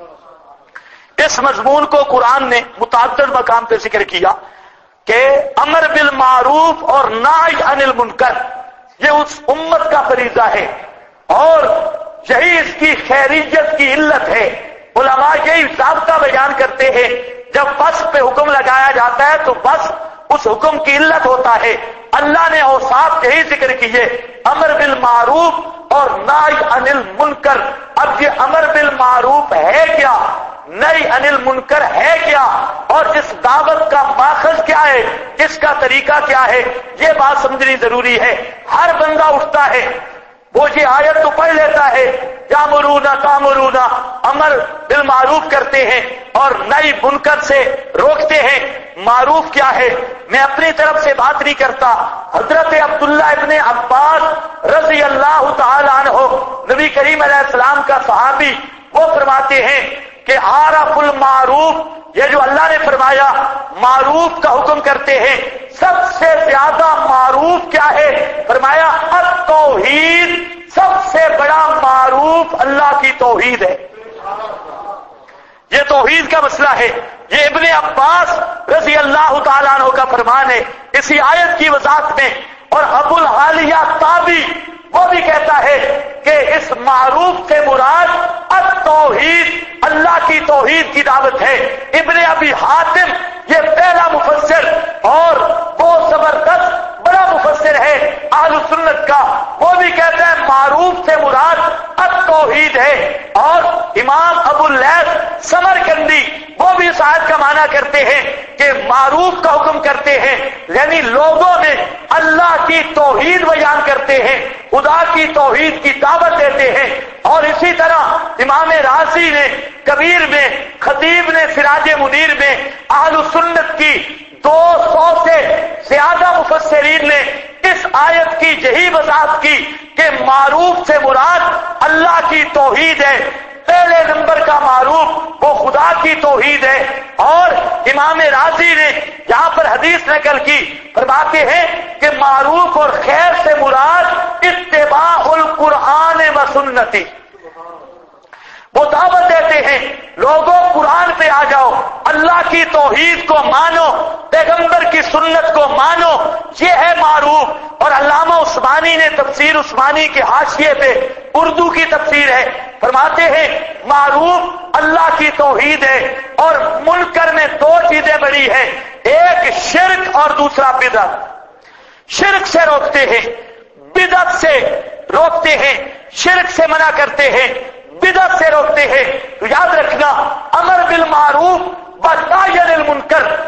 اس مضمون کو قرآن نے متعدد مقام پہ ذکر کیا کہ امر بالمعروف اور نہی عن المنکر یہ اس امت کا فریضہ ہے، اور یہی اس کی خیریت کی علت ہے. علماء یہی ضابطہ بیان کرتے ہیں، جب بس پہ حکم لگایا جاتا ہے تو بس اس حکم کی علت ہوتا ہے. اللہ نے اوصاف یہی ذکر کیے، امر بالمعروف اور نہی عن المنکر. اب یہ امر بالمعروف ہے کیا، نہی عن المنکر ہے کیا، اور اس دعوت کا ماخذ کیا ہے، اس کا طریقہ کیا ہے، یہ بات سمجھنی ضروری ہے. ہر بندہ اٹھتا ہے، وہ یہ آیت تو پڑھ لیتا ہے، یامرون تامرون، امر بالمعروف کرتے ہیں اور نہی منکر سے روکتے ہیں. معروف کیا ہے، میں اپنی طرف سے بات نہیں کرتا. حضرت عبداللہ ابن عباس رضی اللہ تعالی عنہ، نبی کریم علیہ السلام کا صحابی، وہ فرماتے ہیں کہ عارف المعروف، یہ جو اللہ نے فرمایا معروف کا حکم کرتے ہیں، سب سے زیادہ معروف کیا ہے؟ فرمایا التوحید، سب سے بڑا معروف اللہ کی توحید ہے. یہ توحید کا مسئلہ ہے. یہ ابن عباس رضی اللہ تعالیٰ عنہ کا فرمان ہے اسی آیت کی وضاحت میں. اور ابو العالیہ تابی وہ بھی کہتا ہے کہ اس معروف سے مراد التوحید، اللہ کی توحید کی دعوت ہے. ابن ابی حاتم یہ پہلا مفسر اور بہت زبردست بڑا مفسر ہے اہل سنت کا، وہ بھی کہتا ہے معروف سے مراد التوحید ہے. اور امام ابو اللیث سمرقندی وہ بھی اس آیت کا معنی کرتے ہیں کہ معروف کا حکم کرتے ہیں، یعنی لوگوں میں اللہ کی توحید بیان کرتے ہیں، خدا کی توحید کی دعوت دیتے ہیں. اور اسی طرح امام رازی نے کبیر میں، خطیب نے سراج منیر میں، اہل سنت کی 200 سے زیادہ مفسرین نے اس آیت کی یہی وضاحت کی کہ معروف سے مراد اللہ کی توحید ہے. پہلے نمبر کا معروف وہ خدا کی توحید ہے. اور امام رازی نے یہاں پر حدیث نقل کی، فرماتے ہیں کہ معروف اور خیر سے مراد اتباع القرآن و سنتی. وہ دعوت دیتے ہیں لوگوں قرآن پہ آ جاؤ، اللہ کی توحید کو مانو، پیغمبر کی سنت کو مانو، یہ ہے معروف. اور علامہ عثمانی نے تفسیر عثمانی کے حاشیے پہ اردو کی تفسیر ہے، فرماتے ہیں معروف اللہ کی توحید ہے اور منکر میں 2 چیزیں بڑی ہیں، ایک شرک اور دوسرا بدعت. شرک سے روکتے ہیں، بدعت سے روکتے ہیں. شرک سے منع کرتے ہیں، بدعت سے روکتے ہیں. تو یاد رکھنا امر بالمعروف و نہی عن المنکر یہ اس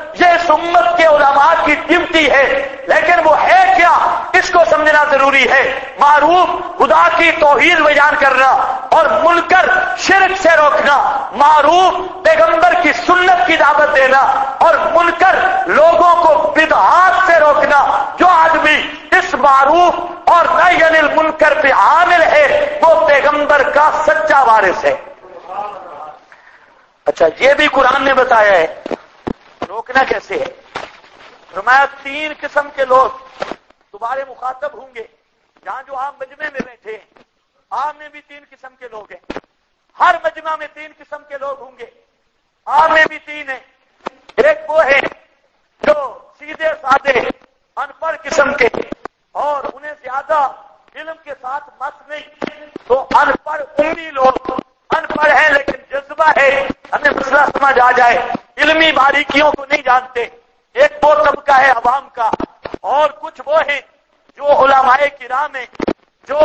اس امت کے علماء کی ڈیوٹی ہے، لیکن وہ ہے کیا اس کو سمجھنا ضروری ہے۔ معروف خدا کی توحید بیان کرنا اور منکر شرک سے روکنا، معروف پیغمبر کی سنت کی دعوت دینا اور منکر لوگوں کو بدعات سے روکنا۔ جو آدمی اس معروف اور نہی عن المنکر پہ عامل ہے وہ پیغمبر کا سچا وارث ہے۔ اچھا، یہ بھی قرآن نے بتایا ہے روکنا کیسے ہے۔ فرمایا 3 قسم کے لوگ تمہارے مخاطب ہوں گے۔ جہاں جو عام مجمع میں بیٹھے ہیں، عام میں بھی 3 قسم کے لوگ ہیں، ہر مجمع میں 3 قسم کے لوگ ہوں گے، عام میں بھی 3 ہیں۔ ایک وہ ہے جو سیدھے سادے ان پڑھ قسم کے اور انہیں زیادہ علم کے ساتھ مس نہیں، تو ان پڑھ امی لوگ، ان پڑھ ہیں لیکن جذبہ ہے، ہمیں مسئلہ سمجھ آ جائے، علمی باریکیوں کو نہیں جانتے۔ ایک وہ طبقہ ہے عوام کا، اور کچھ وہ ہیں جو علماء کرام ہیں، جو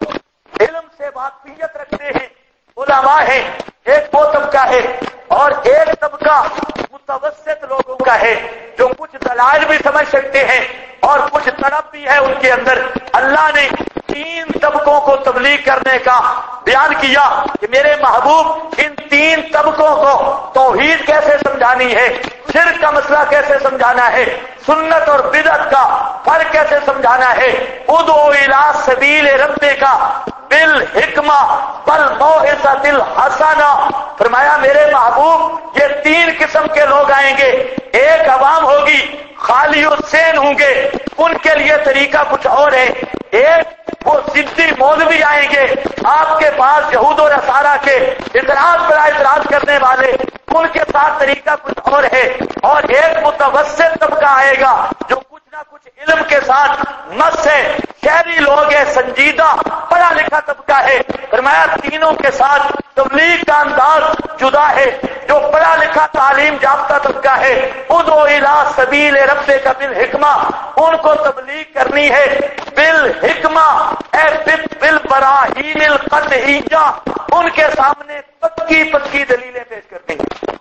علم سے واقفیت رکھتے ہیں، علماء ہیں، ایک وہ طبقہ ہے۔ اور ایک طبقہ متوسط لوگوں کا ہے جو کچھ دلائل بھی سمجھ سکتے ہیں اور کچھ طرف بھی ہے ان کے اندر۔ اللہ نے 3 طبقوں کو تبلیغ کرنے کا بیان کیا کہ میرے محبوب ان 3 طبقوں کو توحید کیسے سمجھانی ہے، شرک کا مسئلہ کیسے سمجھانا ہے، سنت اور بدعت کا فرق کیسے سمجھانا ہے۔ ادعو الی سبیل ربک بالحکمہ والموعظۃ الحسنہ۔ فرمایا میرے محبوب یہ 3 قسم کے لوگ آئیں گے۔ ایک عوام ہوگی، خالی السین ہوں گے، ان کے لیے طریقہ کچھ اور ہے۔ ایک وہ ضدی مولوی آئیں گے آپ کے پاس، یہود و نصارہ کے اعتراض پر اعتراض کرنے والے، ان کے ساتھ طریقہ کچھ اور ہے۔ اور ایک متوسط طبقہ آئے گا جو کچھ نہ کچھ علم کے ساتھ مس ہے، شہری لوگ ہے، سنجیدہ پڑھا لکھا طبقہ ہے۔ فرمایا تینوں کے ساتھ تبلیغ کا انداز جدا ہے۔ جو پڑھا لکھا تعلیم یافتہ طبقہ ہے، ادعو الی سبیل ربک بالحکمہ، ان کو تبلیغ کرنی ہے بالحکمہ اے بالبراہین القطعیہ، ان کے سامنے پکی پکی دلیلیں پیش کرنی ہیں۔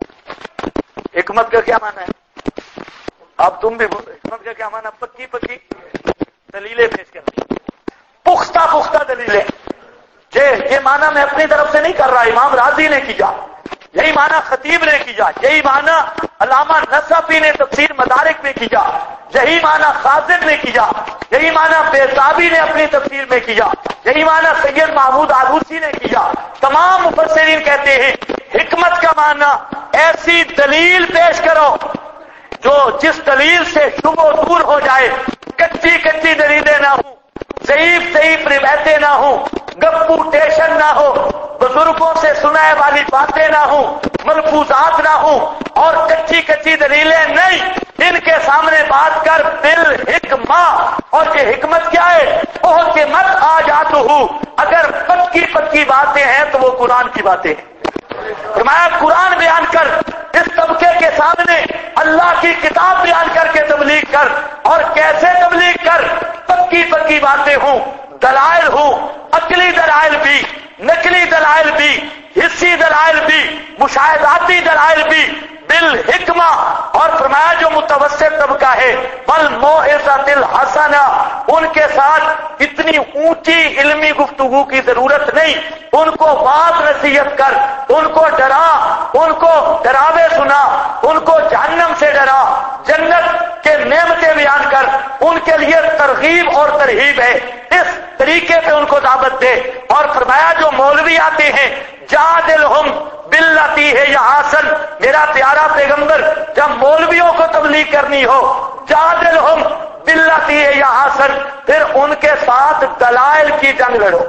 حکمت کا کیا معنی ہے؟ اب تم بھی بولو، حکمت کا کیا معنی؟ پکی پکی دلیلیں پیش کرنی، پختہ پختہ دلیلیں۔ یہ معنی میں اپنی طرف سے نہیں کر رہا، امام راضی نے کیا، یہی معنی خطیب نے کیا، یہی معنی علامہ نصفی نے تفسیر مدارک میں کیا، یہی معنی خازن نے کیا، یہی معنی بیضابی نے اپنی تفسیر میں کیا، یہی معنی سید محمود آلوسی نے کیا۔ تمام مفسرین کہتے ہیں حکمت کا معنی ایسی دلیل پیش کرو جو جس دلیل سے شبہ دور ہو جائے، کچی کچی دلیلیں نہ ہوں، ضعیف روایتیں نہ ہوں، گپوٹیشن نہ ہو، بزرگوں سے سنائے والی باتیں نہ ہوں، ملفوظات نہ ہوں، اور کچی کچی دلیلیں نہیں، ان کے سامنے بات کر بالحکمہ۔ اور یہ حکمت کیا ہے؟ حکمت آجات ہو، اگر پکی پکی باتیں ہیں تو وہ قرآن کی باتیں ہیں۔ فرمایا قرآن بیان کر، اس طبقے کے سامنے اللہ کی کتاب بیان کر کے تبلیغ کر، اور کیسے تبلیغ کر؟ پکی پکی باتیں ہوں، دلائل ہوں، عقلی دلائل بھی، نقلی دلائل بھی، حسی دلائل بھی، مشاہداتی دلائل بھی، بالحکمہ۔ اور فرمایا جو متوسط طبقہ ہے والموعظۃ الحسنہ، ان کے ساتھ اتنی اونچی علمی گفتگو کی ضرورت نہیں، ان کو بات نصیحت کر، ان کو ڈرا، ان کو ڈراوے سنا، ان کو جہنم سے ڈرا، جنت کے نعمتیں بیان کر، ان کے لیے ترغیب اور ترہیب ہے، اس طریقے پہ ان کو دعوت دے۔ اور فرمایا جو مولوی آتے ہیں جادلہم باللتی ہے یا حسن، میرا پیارا پیغمبر جب مولویوں کو تبلیغ کرنی ہو جادلہم باللتی ہے یا حسن، پھر ان کے ساتھ دلائل کی جنگ لڑو،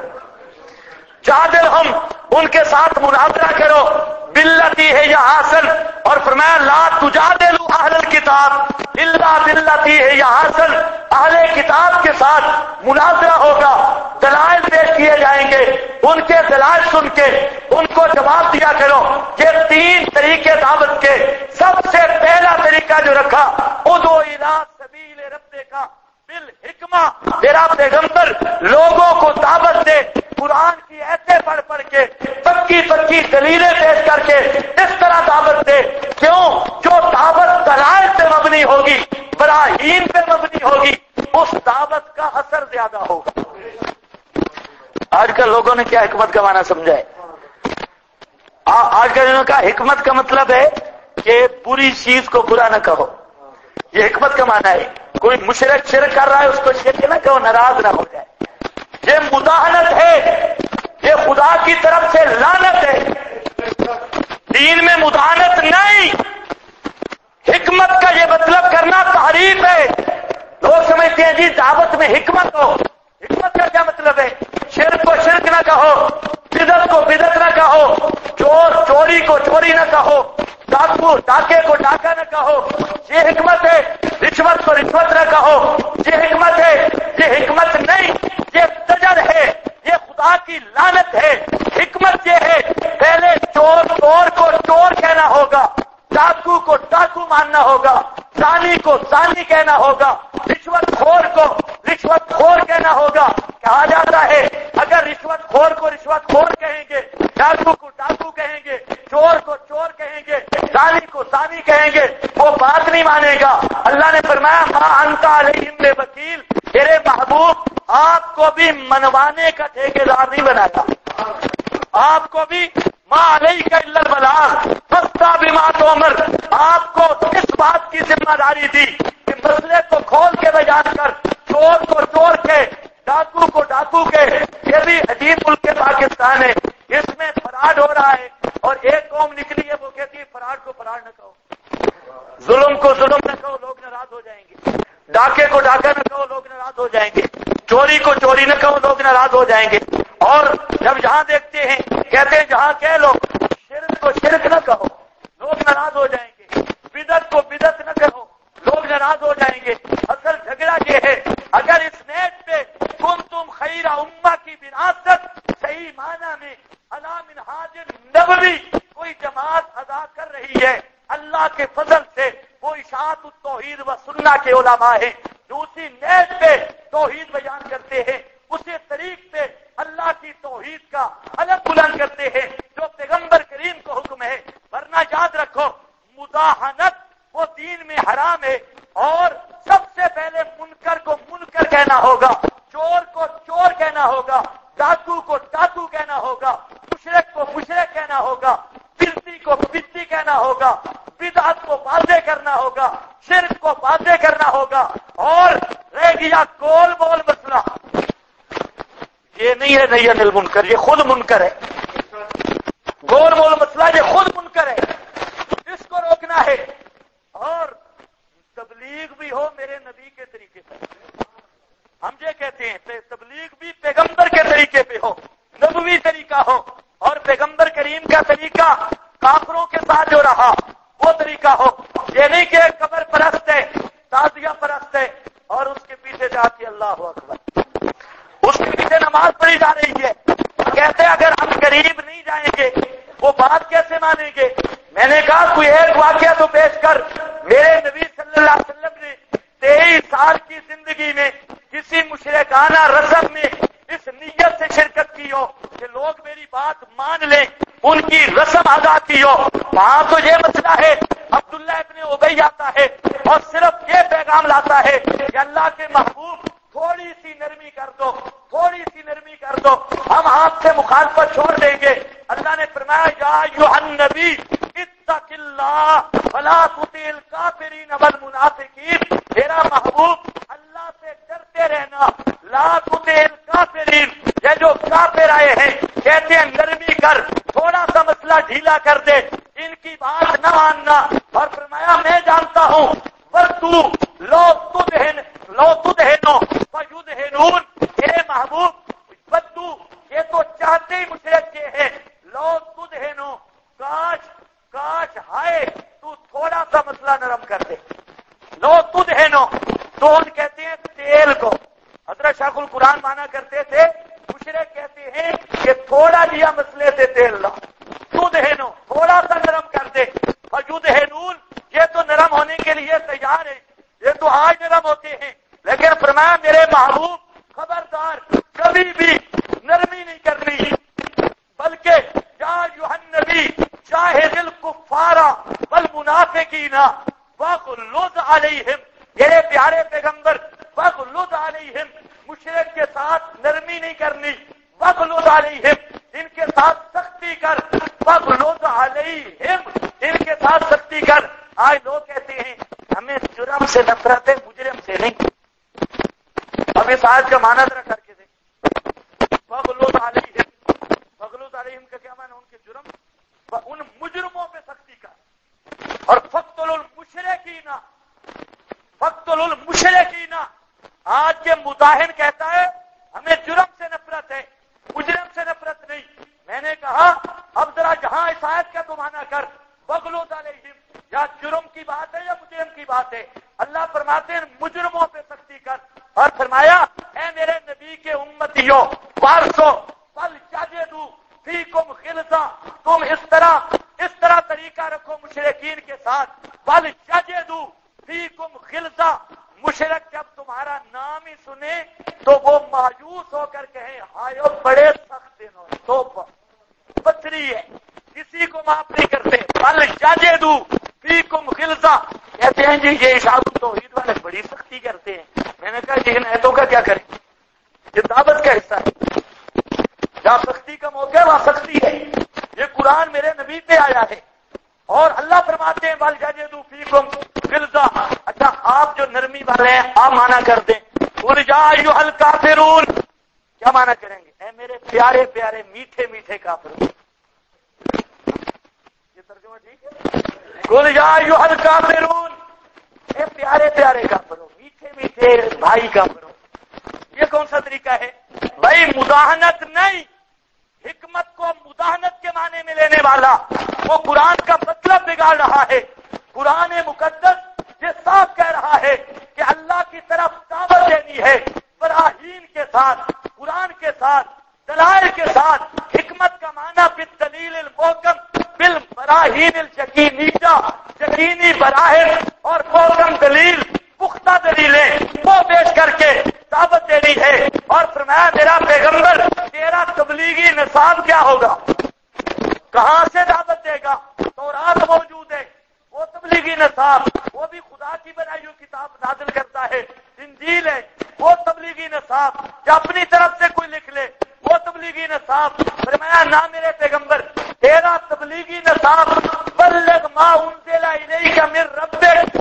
جادلہم ان کے ساتھ مناظرہ کرو، باللتی ہے یا حسن۔ اور فرمایا لا تجادلوا اہل الکتاب الا باللتی ہے یا حسن، اہل کتاب کے ساتھ مناظرہ ہوگا، دلائل پیش کیے جائیں گے، ان کے دلائل سن کے ان کو جواب دیا کرو۔ یہ 3 طریقے دعوت کے۔ سب سے پہلا طریقہ جو رکھا، ادعو الی سبیل ربک بالحکمہ، میرا پیغمبر لوگوں کو دعوت دے قرآن کی ایتیں پڑھ پڑھ کے، پکی پکی دلیلیں پیش کر کے، اس طرح دعوت دے۔ کیوں؟ جو دعوت دلائل سے زیادہ ہوگا۔ آج کل لوگوں نے کیا حکمت کا معنی سمجھا ہے؟ آج کل انہوں نے کہا حکمت کا مطلب ہے کہ بری چیز کو برا نہ کہو، یہ حکمت کا معنی ہے۔ کوئی مشرک شرک کر رہا ہے اس کو شرک نہ کہو، ناراض نہ ہو جائے، یہ مداہنت ہے، یہ خدا کی طرف سے لعنت ہے۔ دین میں مداہنت نہیں، حکمت کا یہ مطلب کرنا تعریف ہے۔ لوگ سمجھتے ہیں جی دعوت میں حکمت ہو، حکمت کا کیا مطلب ہے؟ شرک کو شرک نہ کہو، بدعت کو بدعت نہ کہو، چور چوری کو چوری نہ کہو، ڈاکو ڈاکے کو ڈاکہ نہ کہو، یہ حکمت ہے۔ رشوت کو رشوت نہ کہو، یہ حکمت ہے۔ یہ حکمت نہیں، یہ زجر ہے، یہ خدا کی لعنت ہے۔ حکمت یہ ہے پہلے چور کو چور کہنا ہوگا، ڈاکو کو ڈاکو ماننا ہوگا، زانی کو زانی کہنا ہوگا، رشوت خور کہنا ہوگا۔ کہا جاتا ہے اگر رشوت خور کو رشوت خور کہیں گے، ڈاکو کو ڈاکو کہیں گے، چور کو چور کہیں گے، زانی کو زانی کہیں گے، وہ بات نہیں مانے گا۔ اللہ نے فرمایا ما انت علیہم بوکیل، میرے محبوب آپ کو بھی منوانے کا ٹھیکیدار نہیں بنایا، آپ کو بھی ما علیک الا البلاغ فاصدع بما تؤمر، آپ کو اس بات کی ذمہ داری دی کہ مسئلے کو کھول کے بیان کر، چور کو چور کے، ڈاکو کو ڈاکو کے۔ یہ بھی عجیب ملک پاکستان ہے، اس میں فراڈ ہو رہا ہے اور ایک قوم نکلی ہے وہ کہتی ہے فراڈ کو فراڈ نہ کہو، ظلم کو ظلم نہ کہو، لوگ ناراض ہو جائیں گے، ڈاکے کو ڈاکہ نہ کہو، لوگ ناراض ہو جائیں گے، چوری کو چوری نہ کہو، لوگ ناراض ہو جائیں گے۔ اور جب جہاں دیکھتے ہیں کہتے ہیں جہاں کہہ لو شرک کو شرک نہ کہو، لوگ ناراض ہو جائیں گے، بدعت کو بدعت نہ کہو، لوگ ناراض ہو جائیں گے۔ اصل جھگڑا یہ ہے اگر اس نیٹ پہ تم خیر امہ کی وراثت صحیح معنی میں علی منہاج نبوی کوئی جماعت ادا کر رہی ہے، اللہ کے فضل سے وہ اشاعت التوحید و سنہ کے علماء ہیں جو اسی نیٹ پہ توحید بیان کرتے ہیں، اسی طریق پہ اللہ کی توحید کا الگ بلند کرتے ہیں جو پیغمبر کریم کو حکم ہے۔ ورنہ یاد رکھو مداہنت وہ دین میں حرام ہے، اور سب سے پہلے منکر کو منکر کہنا ہوگا، چور کو چور کہنا ہوگا، ڈاکو کو ڈاکو کہنا ہوگا، مشرک کو مشرک کہنا ہوگا، بدعتی کو بدعتی کہنا ہوگا، بدعت کو واضح کرنا ہوگا، شرک کو واضح کرنا ہوگا۔ اور رہ گیا گول بول مسئلہ، یہ نہیں ہے نہیں المنکر، یہ خود منکر ہے، گول بول مسئلہ یہ خود منکر ہے، اس کو روکنا ہے۔ اور تبلیغ بھی ہو میرے نبی کے طریقے سے، ہم یہ کہتے ہیں تبلیغ بھی پیغمبر کے طریقے پہ ہو، نبوی طریقہ ہو، اور پیغمبر کریم کا طریقہ کافروں کے ساتھ جو رہا وہ طریقہ ہو۔ یہ نہیں کہ قبر پرست ہے، تازیہ پرست ہے اور اس کے پیچھے جا کے اللہ اکبر، اس کے پیچھے نماز پڑھی جا رہی ہے، کہتے اگر ہم قریب نہیں جائیں گے وہ بات کیسے مانیں گے؟ میں نے کہا کوئی ایک واقعہ تو پیش کر، میرے نبی صلی اللہ علیہ وسلم نے 23 سال کی زندگی میں کسی مشرکانہ رسم میں اس نیت سے شرکت کی ہو کہ لوگ میری بات مان لیں، ان کی رسم ادا کی ہو۔ وہاں تو یہ مسئلہ ہے عبداللہ ابن ابی آتا ہے اور صرف یہ پیغام لاتا ہے کہ اللہ کے محبوب تھوڑی سی نرمی کر دو، تھوڑی سی نرمی کر دو، ہم آپ سے مخالفت چھوڑ دیں گے۔ اللہ نے فرمایا یا ایھا النبی اتق اللہ ولا تطع الکافرین والمنافقین، میرا محبوب اللہ سے ڈرتے رہنا، لا تطع الکافرین، یہ جو کافر آئے ہیں کہتے ہیں نرمی کر، تھوڑا سا مسئلہ ڈھیلا کر دے، ان کی بات نہ ماننا۔ اور فرمایا میں جانتا ہوں وَدُّوا لَوْ تُدْهِنُوا فَيُدْهِنُونَ، میرے محبوب وَدُّوا یہ تو چاہتے ہی مشرک یہ ہے، لَوْ تُدْهِنُوا کاش ہائے تو تھوڑا سا مسئلہ نرم کر دے، لَوْ تُدْهِنُوا تو ان کہتے ہیں تیل کو، حضرت شیخ القرآن مانا کرتے تھے، مشرک کہتے ہیں کہ تھوڑا لیا مسئلے سے تیل لا، تُدْهِنُوا تھوڑا سا نرم کر دے، فَيُدْهِنُونَ یہ تو نرم ہونے کے لیے تیار ہے، یہ تو آج نرم ہوتے ہیں، لیکن فرمایا میرے محبوب خبردار کبھی بھی نرمی نہیں کرنی، بلکہ یا ایھا النبی جاہد الکفار والمنافقین واغلظ علیہم، میرے پیارے پیغمبر واغلظ علیہم، مشرک کے ساتھ نرمی نہیں کرنی، وغلظ علیہم، ان کے ساتھ سختی کر، وغلظ علیہم، ان کے ساتھ سختی کر۔ آج لوگ کہتے ہیں ہمیں جرم سے نفرت ہے، مجرم سے نہیں۔ اب اس آیت کا معنی ذرا کر کے دیں۔ وغلظ علیہم، وغلظ علیہم کا کیا معنی؟ ان کے جرم، ان مجرموں پہ سختی کر۔ اور فاقتلوا المشرکین، فاقتلوا المشرکین، آج کے مداہن کہتا ہے ہمیں جرم سے نفرت ہے، مجرم سے نفرت نہیں۔ میں نے کہا اب ذرا جہاں اس آیت کا تو معنی کر، وغلظ علیہم، یا جرم کی بات ہے یا مجرم کی بات ہے؟ اللہ فرماتے ہیں مجرموں پہ سختی کر، اور فرمایا اے میرے نبی کے امتیوں، وارثو فلیجدوا فیکم غلظہ، تم اس طرح طریقہ رکھو مشرکین کے ساتھ، فلیجدوا فیکم غلظہ، مشرک جب تمہارا نام ہی سنے تو وہ مایوس ہو کر کہیں ہائے بڑے سخت دن، توبہ پتھری ہے، کسی کو معاف نہیں کرتے۔ فلیجدوا فیکم غلظہ، کہتے ہیں جی یہ اشاعت توحید والے بڑی سختی کرتے ہیں۔ میں نے کہا کہ ان ایتوں کا کیا کریں، یہ دعوت کا حصہ ہے، جہاں سختی کا موقع ہے وہاں سختی ہے۔ یہ قرآن میرے نبی پہ آیا ہے، اور اللہ فرماتے ہیں فلیجدوا فیکم غلظہ۔ اچھا آپ جو نرمی والے ہیں آپ مانا کر دیں، قل یا ایھا الکافرون، کیا مانا کریں گے؟ اے میرے پیارے پیارے میٹھے میٹھے کافرون، یہ ترجمہ ٹھیک ہے؟ قل یا ایھا الکافرون، اے پیارے پیارے کافرون، میٹھے میٹھے بھائی کافرون۔ یہ کون سا طریقہ ہے بھائی؟ مداہنت نہیں، حکمت کو مداہنت کے معنی میں لینے والا وہ قرآن کا مطلب بگاڑ رہا ہے۔ قرآن مقدس یہ صاف کہہ رہا ہے کہ اللہ کی طرف دعوت دینی ہے، براہین کے ساتھ، قرآن کے ساتھ، دلائل کے ساتھ۔ حکمت کا معنی بالدلیل المحکم بالبراہین الجکینیہ، یقینی براہین اور محکم دلیل، پختہ دلیلیں وہ پیش کر کے دعوت دینی ہے۔ اور فرمایا میرا پیغمبر تیرا تبلیغی نصاب کیا ہوگا، کہاں سے دعوت دے گا؟ تورات موجود ہے، وہ تبلیغی نصاب، وہ بھی خدا کی بنائی ہوئی کتاب نازل کرتا ہے۔ انجیل ہے، وہ تبلیغی نصاب، یا اپنی طرف سے کوئی لکھ لے وہ تبلیغی نصاب۔ فرمایا نہ میرے پیغمبر، تیرا تبلیغی نصاب بلغ ما انزل الیک من ربک،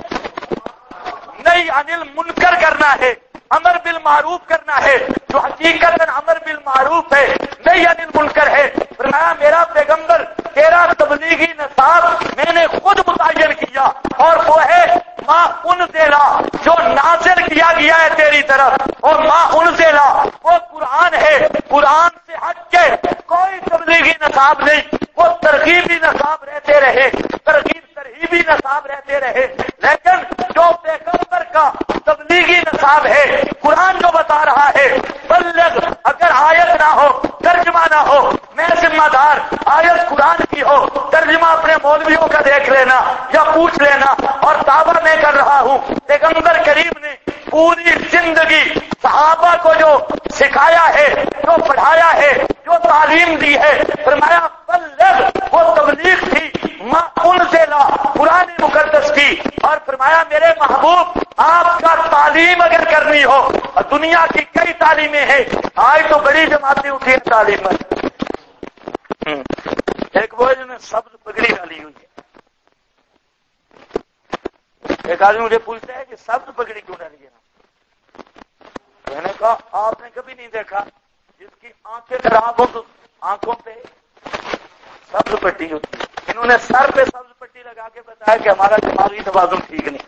نہیں انل منکر کرنا ہے، امر بالمعروف کرنا ہے، جو حقیقت امر بالمعروف ہے، نہیں انل منکر ہے۔ فرمایا میرا پیغمبر تیرا تبلیغی نصاب میں نے خود متعین کیا، اور وہ ہے ما انزل، جو نازل کیا گیا ہے تیری طرف، اور ما انزل وہ قرآن ہے، قرآن سے ہٹ کے کوئی تبلیغی نصاب نہیں۔ وہ ترغیبی نصاب رہتے رہے، ترغیبی نصاب رہتے رہے، لیکن جو پیغمبر کا تبلیغی نصاب ہے، قرآن جو بتا رہا ہے بلغ، اگر آیت نہ ہو ترجمہ نہ ہو، میں ذمہ دار، آیت قرآن کی ہو ترجمہ اپنے مولویوں کا دیکھ لینا یا پوچھ لینا، اور دعویٰ میں کر رہا ہوں پیغمبر کریم نے پوری زندگی صحابہ کو جو سکھایا ہے، جو پڑھایا ہے، جو تعلیم دی ہے، فرمایا بلغ، وہ تبلیغ تھی، ما انزل قرآن مقدس کی۔ اور فرمایا میرے محبوب آپ کا تعلیم اگر کرنی ہو، دنیا کی کئی تعلیمیں ہیں، آج تو بڑی جماعتیں اٹھی ہیں تعلیم میں، ایک وہ جنہوں نے سبز پگڑی ڈالی ہوئی ہے۔ ایک آدمی مجھے پوچھتا ہے کہ سبز پگڑی کیوں ڈالی ہے؟ میں نے کہا آپ نے کبھی نہیں دیکھا جس کی آنکھیں خراب ہو تو آنکھوں پہ سبز پٹی ہوتی ہے؟ انہوں نے سر پہ سبز پٹی لگا کے بتایا کہ ہمارا دماغی توازن ٹھیک نہیں،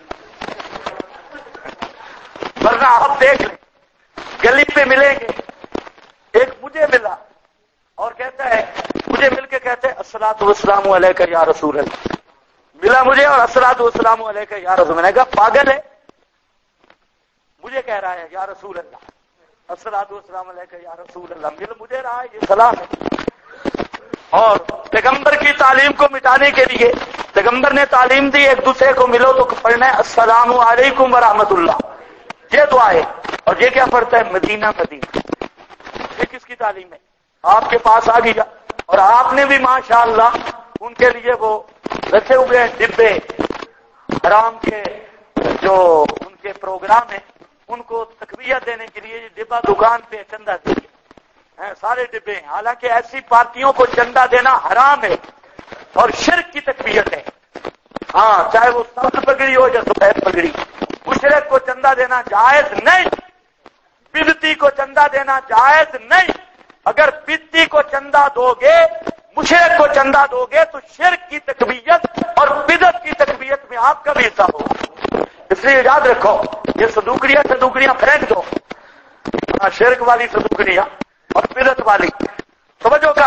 ورنہ آپ دیکھ لیں گلی پہ ملیں گے، ایک مجھے ملا اور کہتا ہے، مجھے مل کے کہتے ہیں الصلاۃ والسلام علیک یا رسول اللہ، ملا مجھے اور الصلاۃ والسلام علیک یا رسول، میں نے کہا پاگل ہے، مجھے کہہ رہا ہے یا رسول اللہ، الصلاۃ والسلام علیک یا رسول اللہ، مل مجھے رہا ہے، یہ سلام ہے۔ اور پیغمبر کی تعلیم کو مٹانے کے لیے پیغمبر نے تعلیم دی ایک دوسرے کو ملو تو پڑھنا ہے السلام علیکم ورحمۃ اللہ، یہ دعا ہے۔ اور یہ کیا پڑھتا ہے؟ مدینہ مدینہ۔ یہ کس کی تعلیم ہے؟ آپ کے پاس آ گیا، اور آپ نے بھی ماشاءاللہ ان کے لیے وہ رکھے ہوئے ہیں ڈبے حرام کے، جو ان کے پروگرام ہیں ان کو تقویت دینے کے لیے ڈبہ دکان پہ چندہ دیے سارے ڈبے ہیں، حالانکہ ایسی پارٹیوں کو چندہ دینا حرام ہے اور شرک کی تقویت ہے۔ ہاں، چاہے وہ سبز پگڑی ہو یا سفید پگڑی، مشرک کو چندہ دینا جائز نہیں، بدعتی کو چندہ دینا جائز نہیں۔ اگر بدعتی کو چندہ دو گے، مشرک کو چندہ دو گے تو شرک کی تقویت اور بدعت کی تقویت میں آپ کا بھی حصہ ہوگا۔ اس لیے یاد رکھو، یہ صدوقیاں پھینک دو، شرک والی صدوقیاں اور بدعت والی توجہ کر۔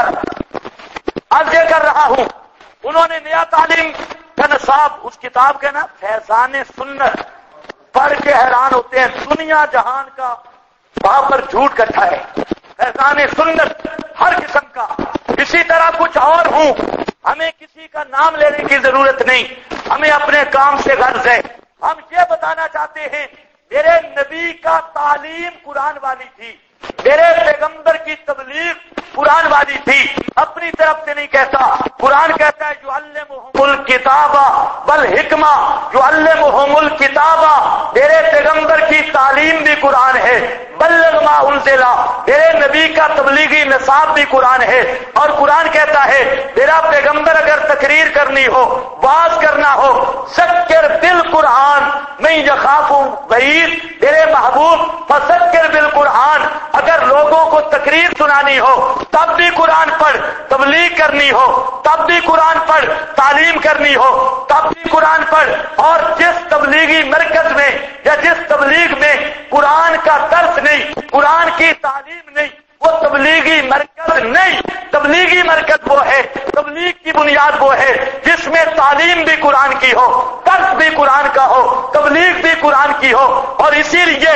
عرض یہ کر رہا ہوں، انہوں نے نیا تعلیم کا نصاب، اس کتاب کا نا فیضان سنت، پڑھ کے حیران ہوتے ہیں، دنیا جہان کا وہاں پر جھوٹ کٹھا ہے، فیضان سنت ہر قسم کا۔ اسی طرح کچھ اور ہوں، ہمیں کسی کا نام لینے کی ضرورت نہیں، ہمیں اپنے کام سے غرض ہے۔ ہم یہ بتانا چاہتے ہیں میرے نبی کا تعلیم قرآن والی تھی، میرے پیغمبر کی تبلیغ قرآن والی تھی، اپنی طرف سے نہیں کہتا۔ قرآن کہتا ہے یعلمہم الکتاب والحکمہ، یعلمہم الکتاب، میرے پیغمبر کی تعلیم بھی قرآن ہے، بلغ ما انزل، میرے نبی کا تبلیغی نصاب بھی قرآن ہے۔ اور قرآن کہتا ہے میرا پیغمبر اگر تقریر کرنی ہو، واز کرنا ہو، ذکر بالقرآن من یخاف وعید، میرے محبوب فذکر بالقرآن، اگر لوگوں کو تقریر سنانی ہو تب بھی قرآن پڑھ، تبلیغ کرنی ہو تب بھی قرآن پڑھ، تعلیم کرنی ہو تب بھی قرآن پڑھ۔ اور جس تبلیغی مرکز میں یا جس تبلیغ میں قرآن کا درس نہیں، قرآن کی تعلیم نہیں، وہ تبلیغی مرکز نہیں۔ تبلیغی مرکز وہ ہے، تبلیغ کی بنیاد وہ ہے جس میں تعلیم بھی قرآن کی ہو، درس بھی قرآن کا ہو، تبلیغ بھی قرآن کی ہو۔ اور اسی لیے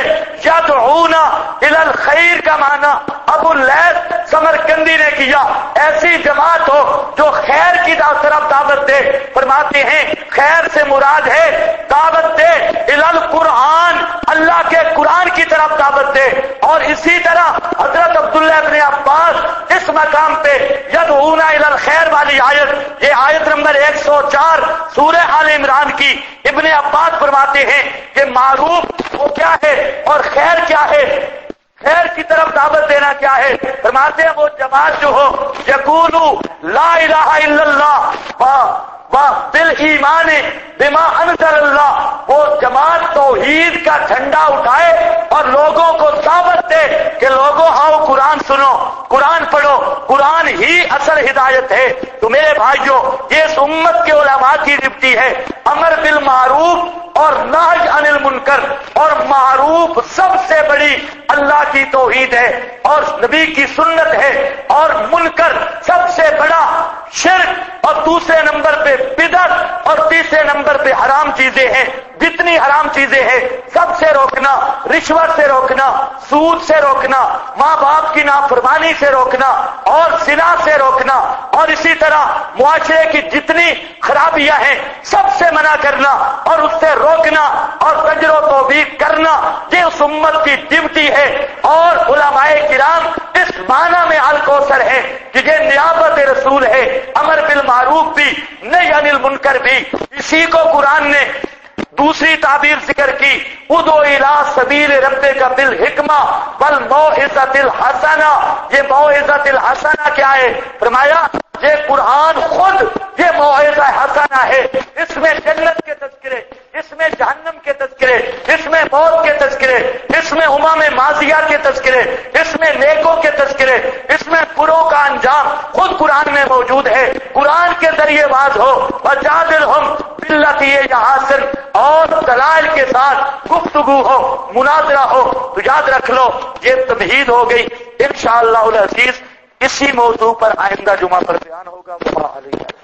یدعون الی الخیر کا معنی ابو اللیث سمرقندی نے کیا، ایسی جماعت ہو جو خیر کی طرف دعوت دے۔ فرماتے ہیں خیر سے مراد ہے دعوت دے الی القرآن، اللہ کے قرآن کی طرف دعوت دے۔ اور اسی طرح حضرت عبداللہ ابن عباس اس مقام پہ یدعون الی الخیر والی آیت، یہ آیت نمبر 104 سورہ آل عمران کی، ابن عباس فرماتے ہیں کہ معروف وہ کیا ہے اور خیر کیا ہے، خیر کی طرف دعوت دینا کیا ہے۔ فرماتے ہیں وہ جماعت جو ہو یقولو لا الہ الا اللہ بالایمان بما انزل اللہ، وہ جماعت توحید کا جھنڈا اٹھائے اور لوگوں کو دعوت دے کہ لوگوں آؤ قرآن سنو، قرآن پڑھو، قرآن ہی اصل ہدایت ہے۔ تو میرے بھائیوں، یہ اس امت کے علماء کی ڈیوٹی ہے، امر بالمعروف اور نہی عن المنکر۔ اور معروف سب سے بڑی اللہ کی توحید ہے اور نبی کی سنت ہے، اور منکر سب سے بڑا شرک، اور دوسرے نمبر پہ بدعت، اور تیسرے نمبر پہ حرام چیزیں ہیں۔ جتنی حرام چیزیں ہیں سب سے روکنا، رشوت سے روکنا، سود سے روکنا، ماں باپ کی نافرمانی سے روکنا، اور زنا سے روکنا، اور اسی طرح معاشرے کی جتنی خرابیاں ہیں سب سے منع کرنا اور اس سے روکنا اور زجر و توبیخ کرنا، یہ اس امت کی ڈیوٹی ہے۔ اور علماء کرام اس معنی میں الکوثر ہے کہ یہ نیابت رسول ہے، امر بالمعروف بھی، نہی عن المنکر بھی۔ اسی کو قرآن نے دوسری تعبیر ذکر کی، ادعو الی سبیل ربک بالحکمہ والموعظۃ الحسنہ۔ یہ موعظۃ الحسنہ کیا ہے؟ فرمایا یہ قرآن خود یہ موعظہ حسنہ ہے، اس میں جنت کے تذکرے، اس میں جہنم کے تذکرے، اس میں موت کے تذکرے، اس میں امم ماضیہ کے تذکرے، اس میں نیکوں کے تذکرے، اس میں بروں کا انجام خود قرآن میں موجود ہے۔ قرآن کے ذریعے واضح ہو، وجادلہم باللتی ہی احسن، اور دلائل کے ساتھ گفتگو ہو، مناظرہ ہو۔ تو یاد رکھ لو یہ تمہید ہو گئی، انشاءاللہ العزیز اسی موضوع پر آئندہ جمعہ پر بیان ہوگا۔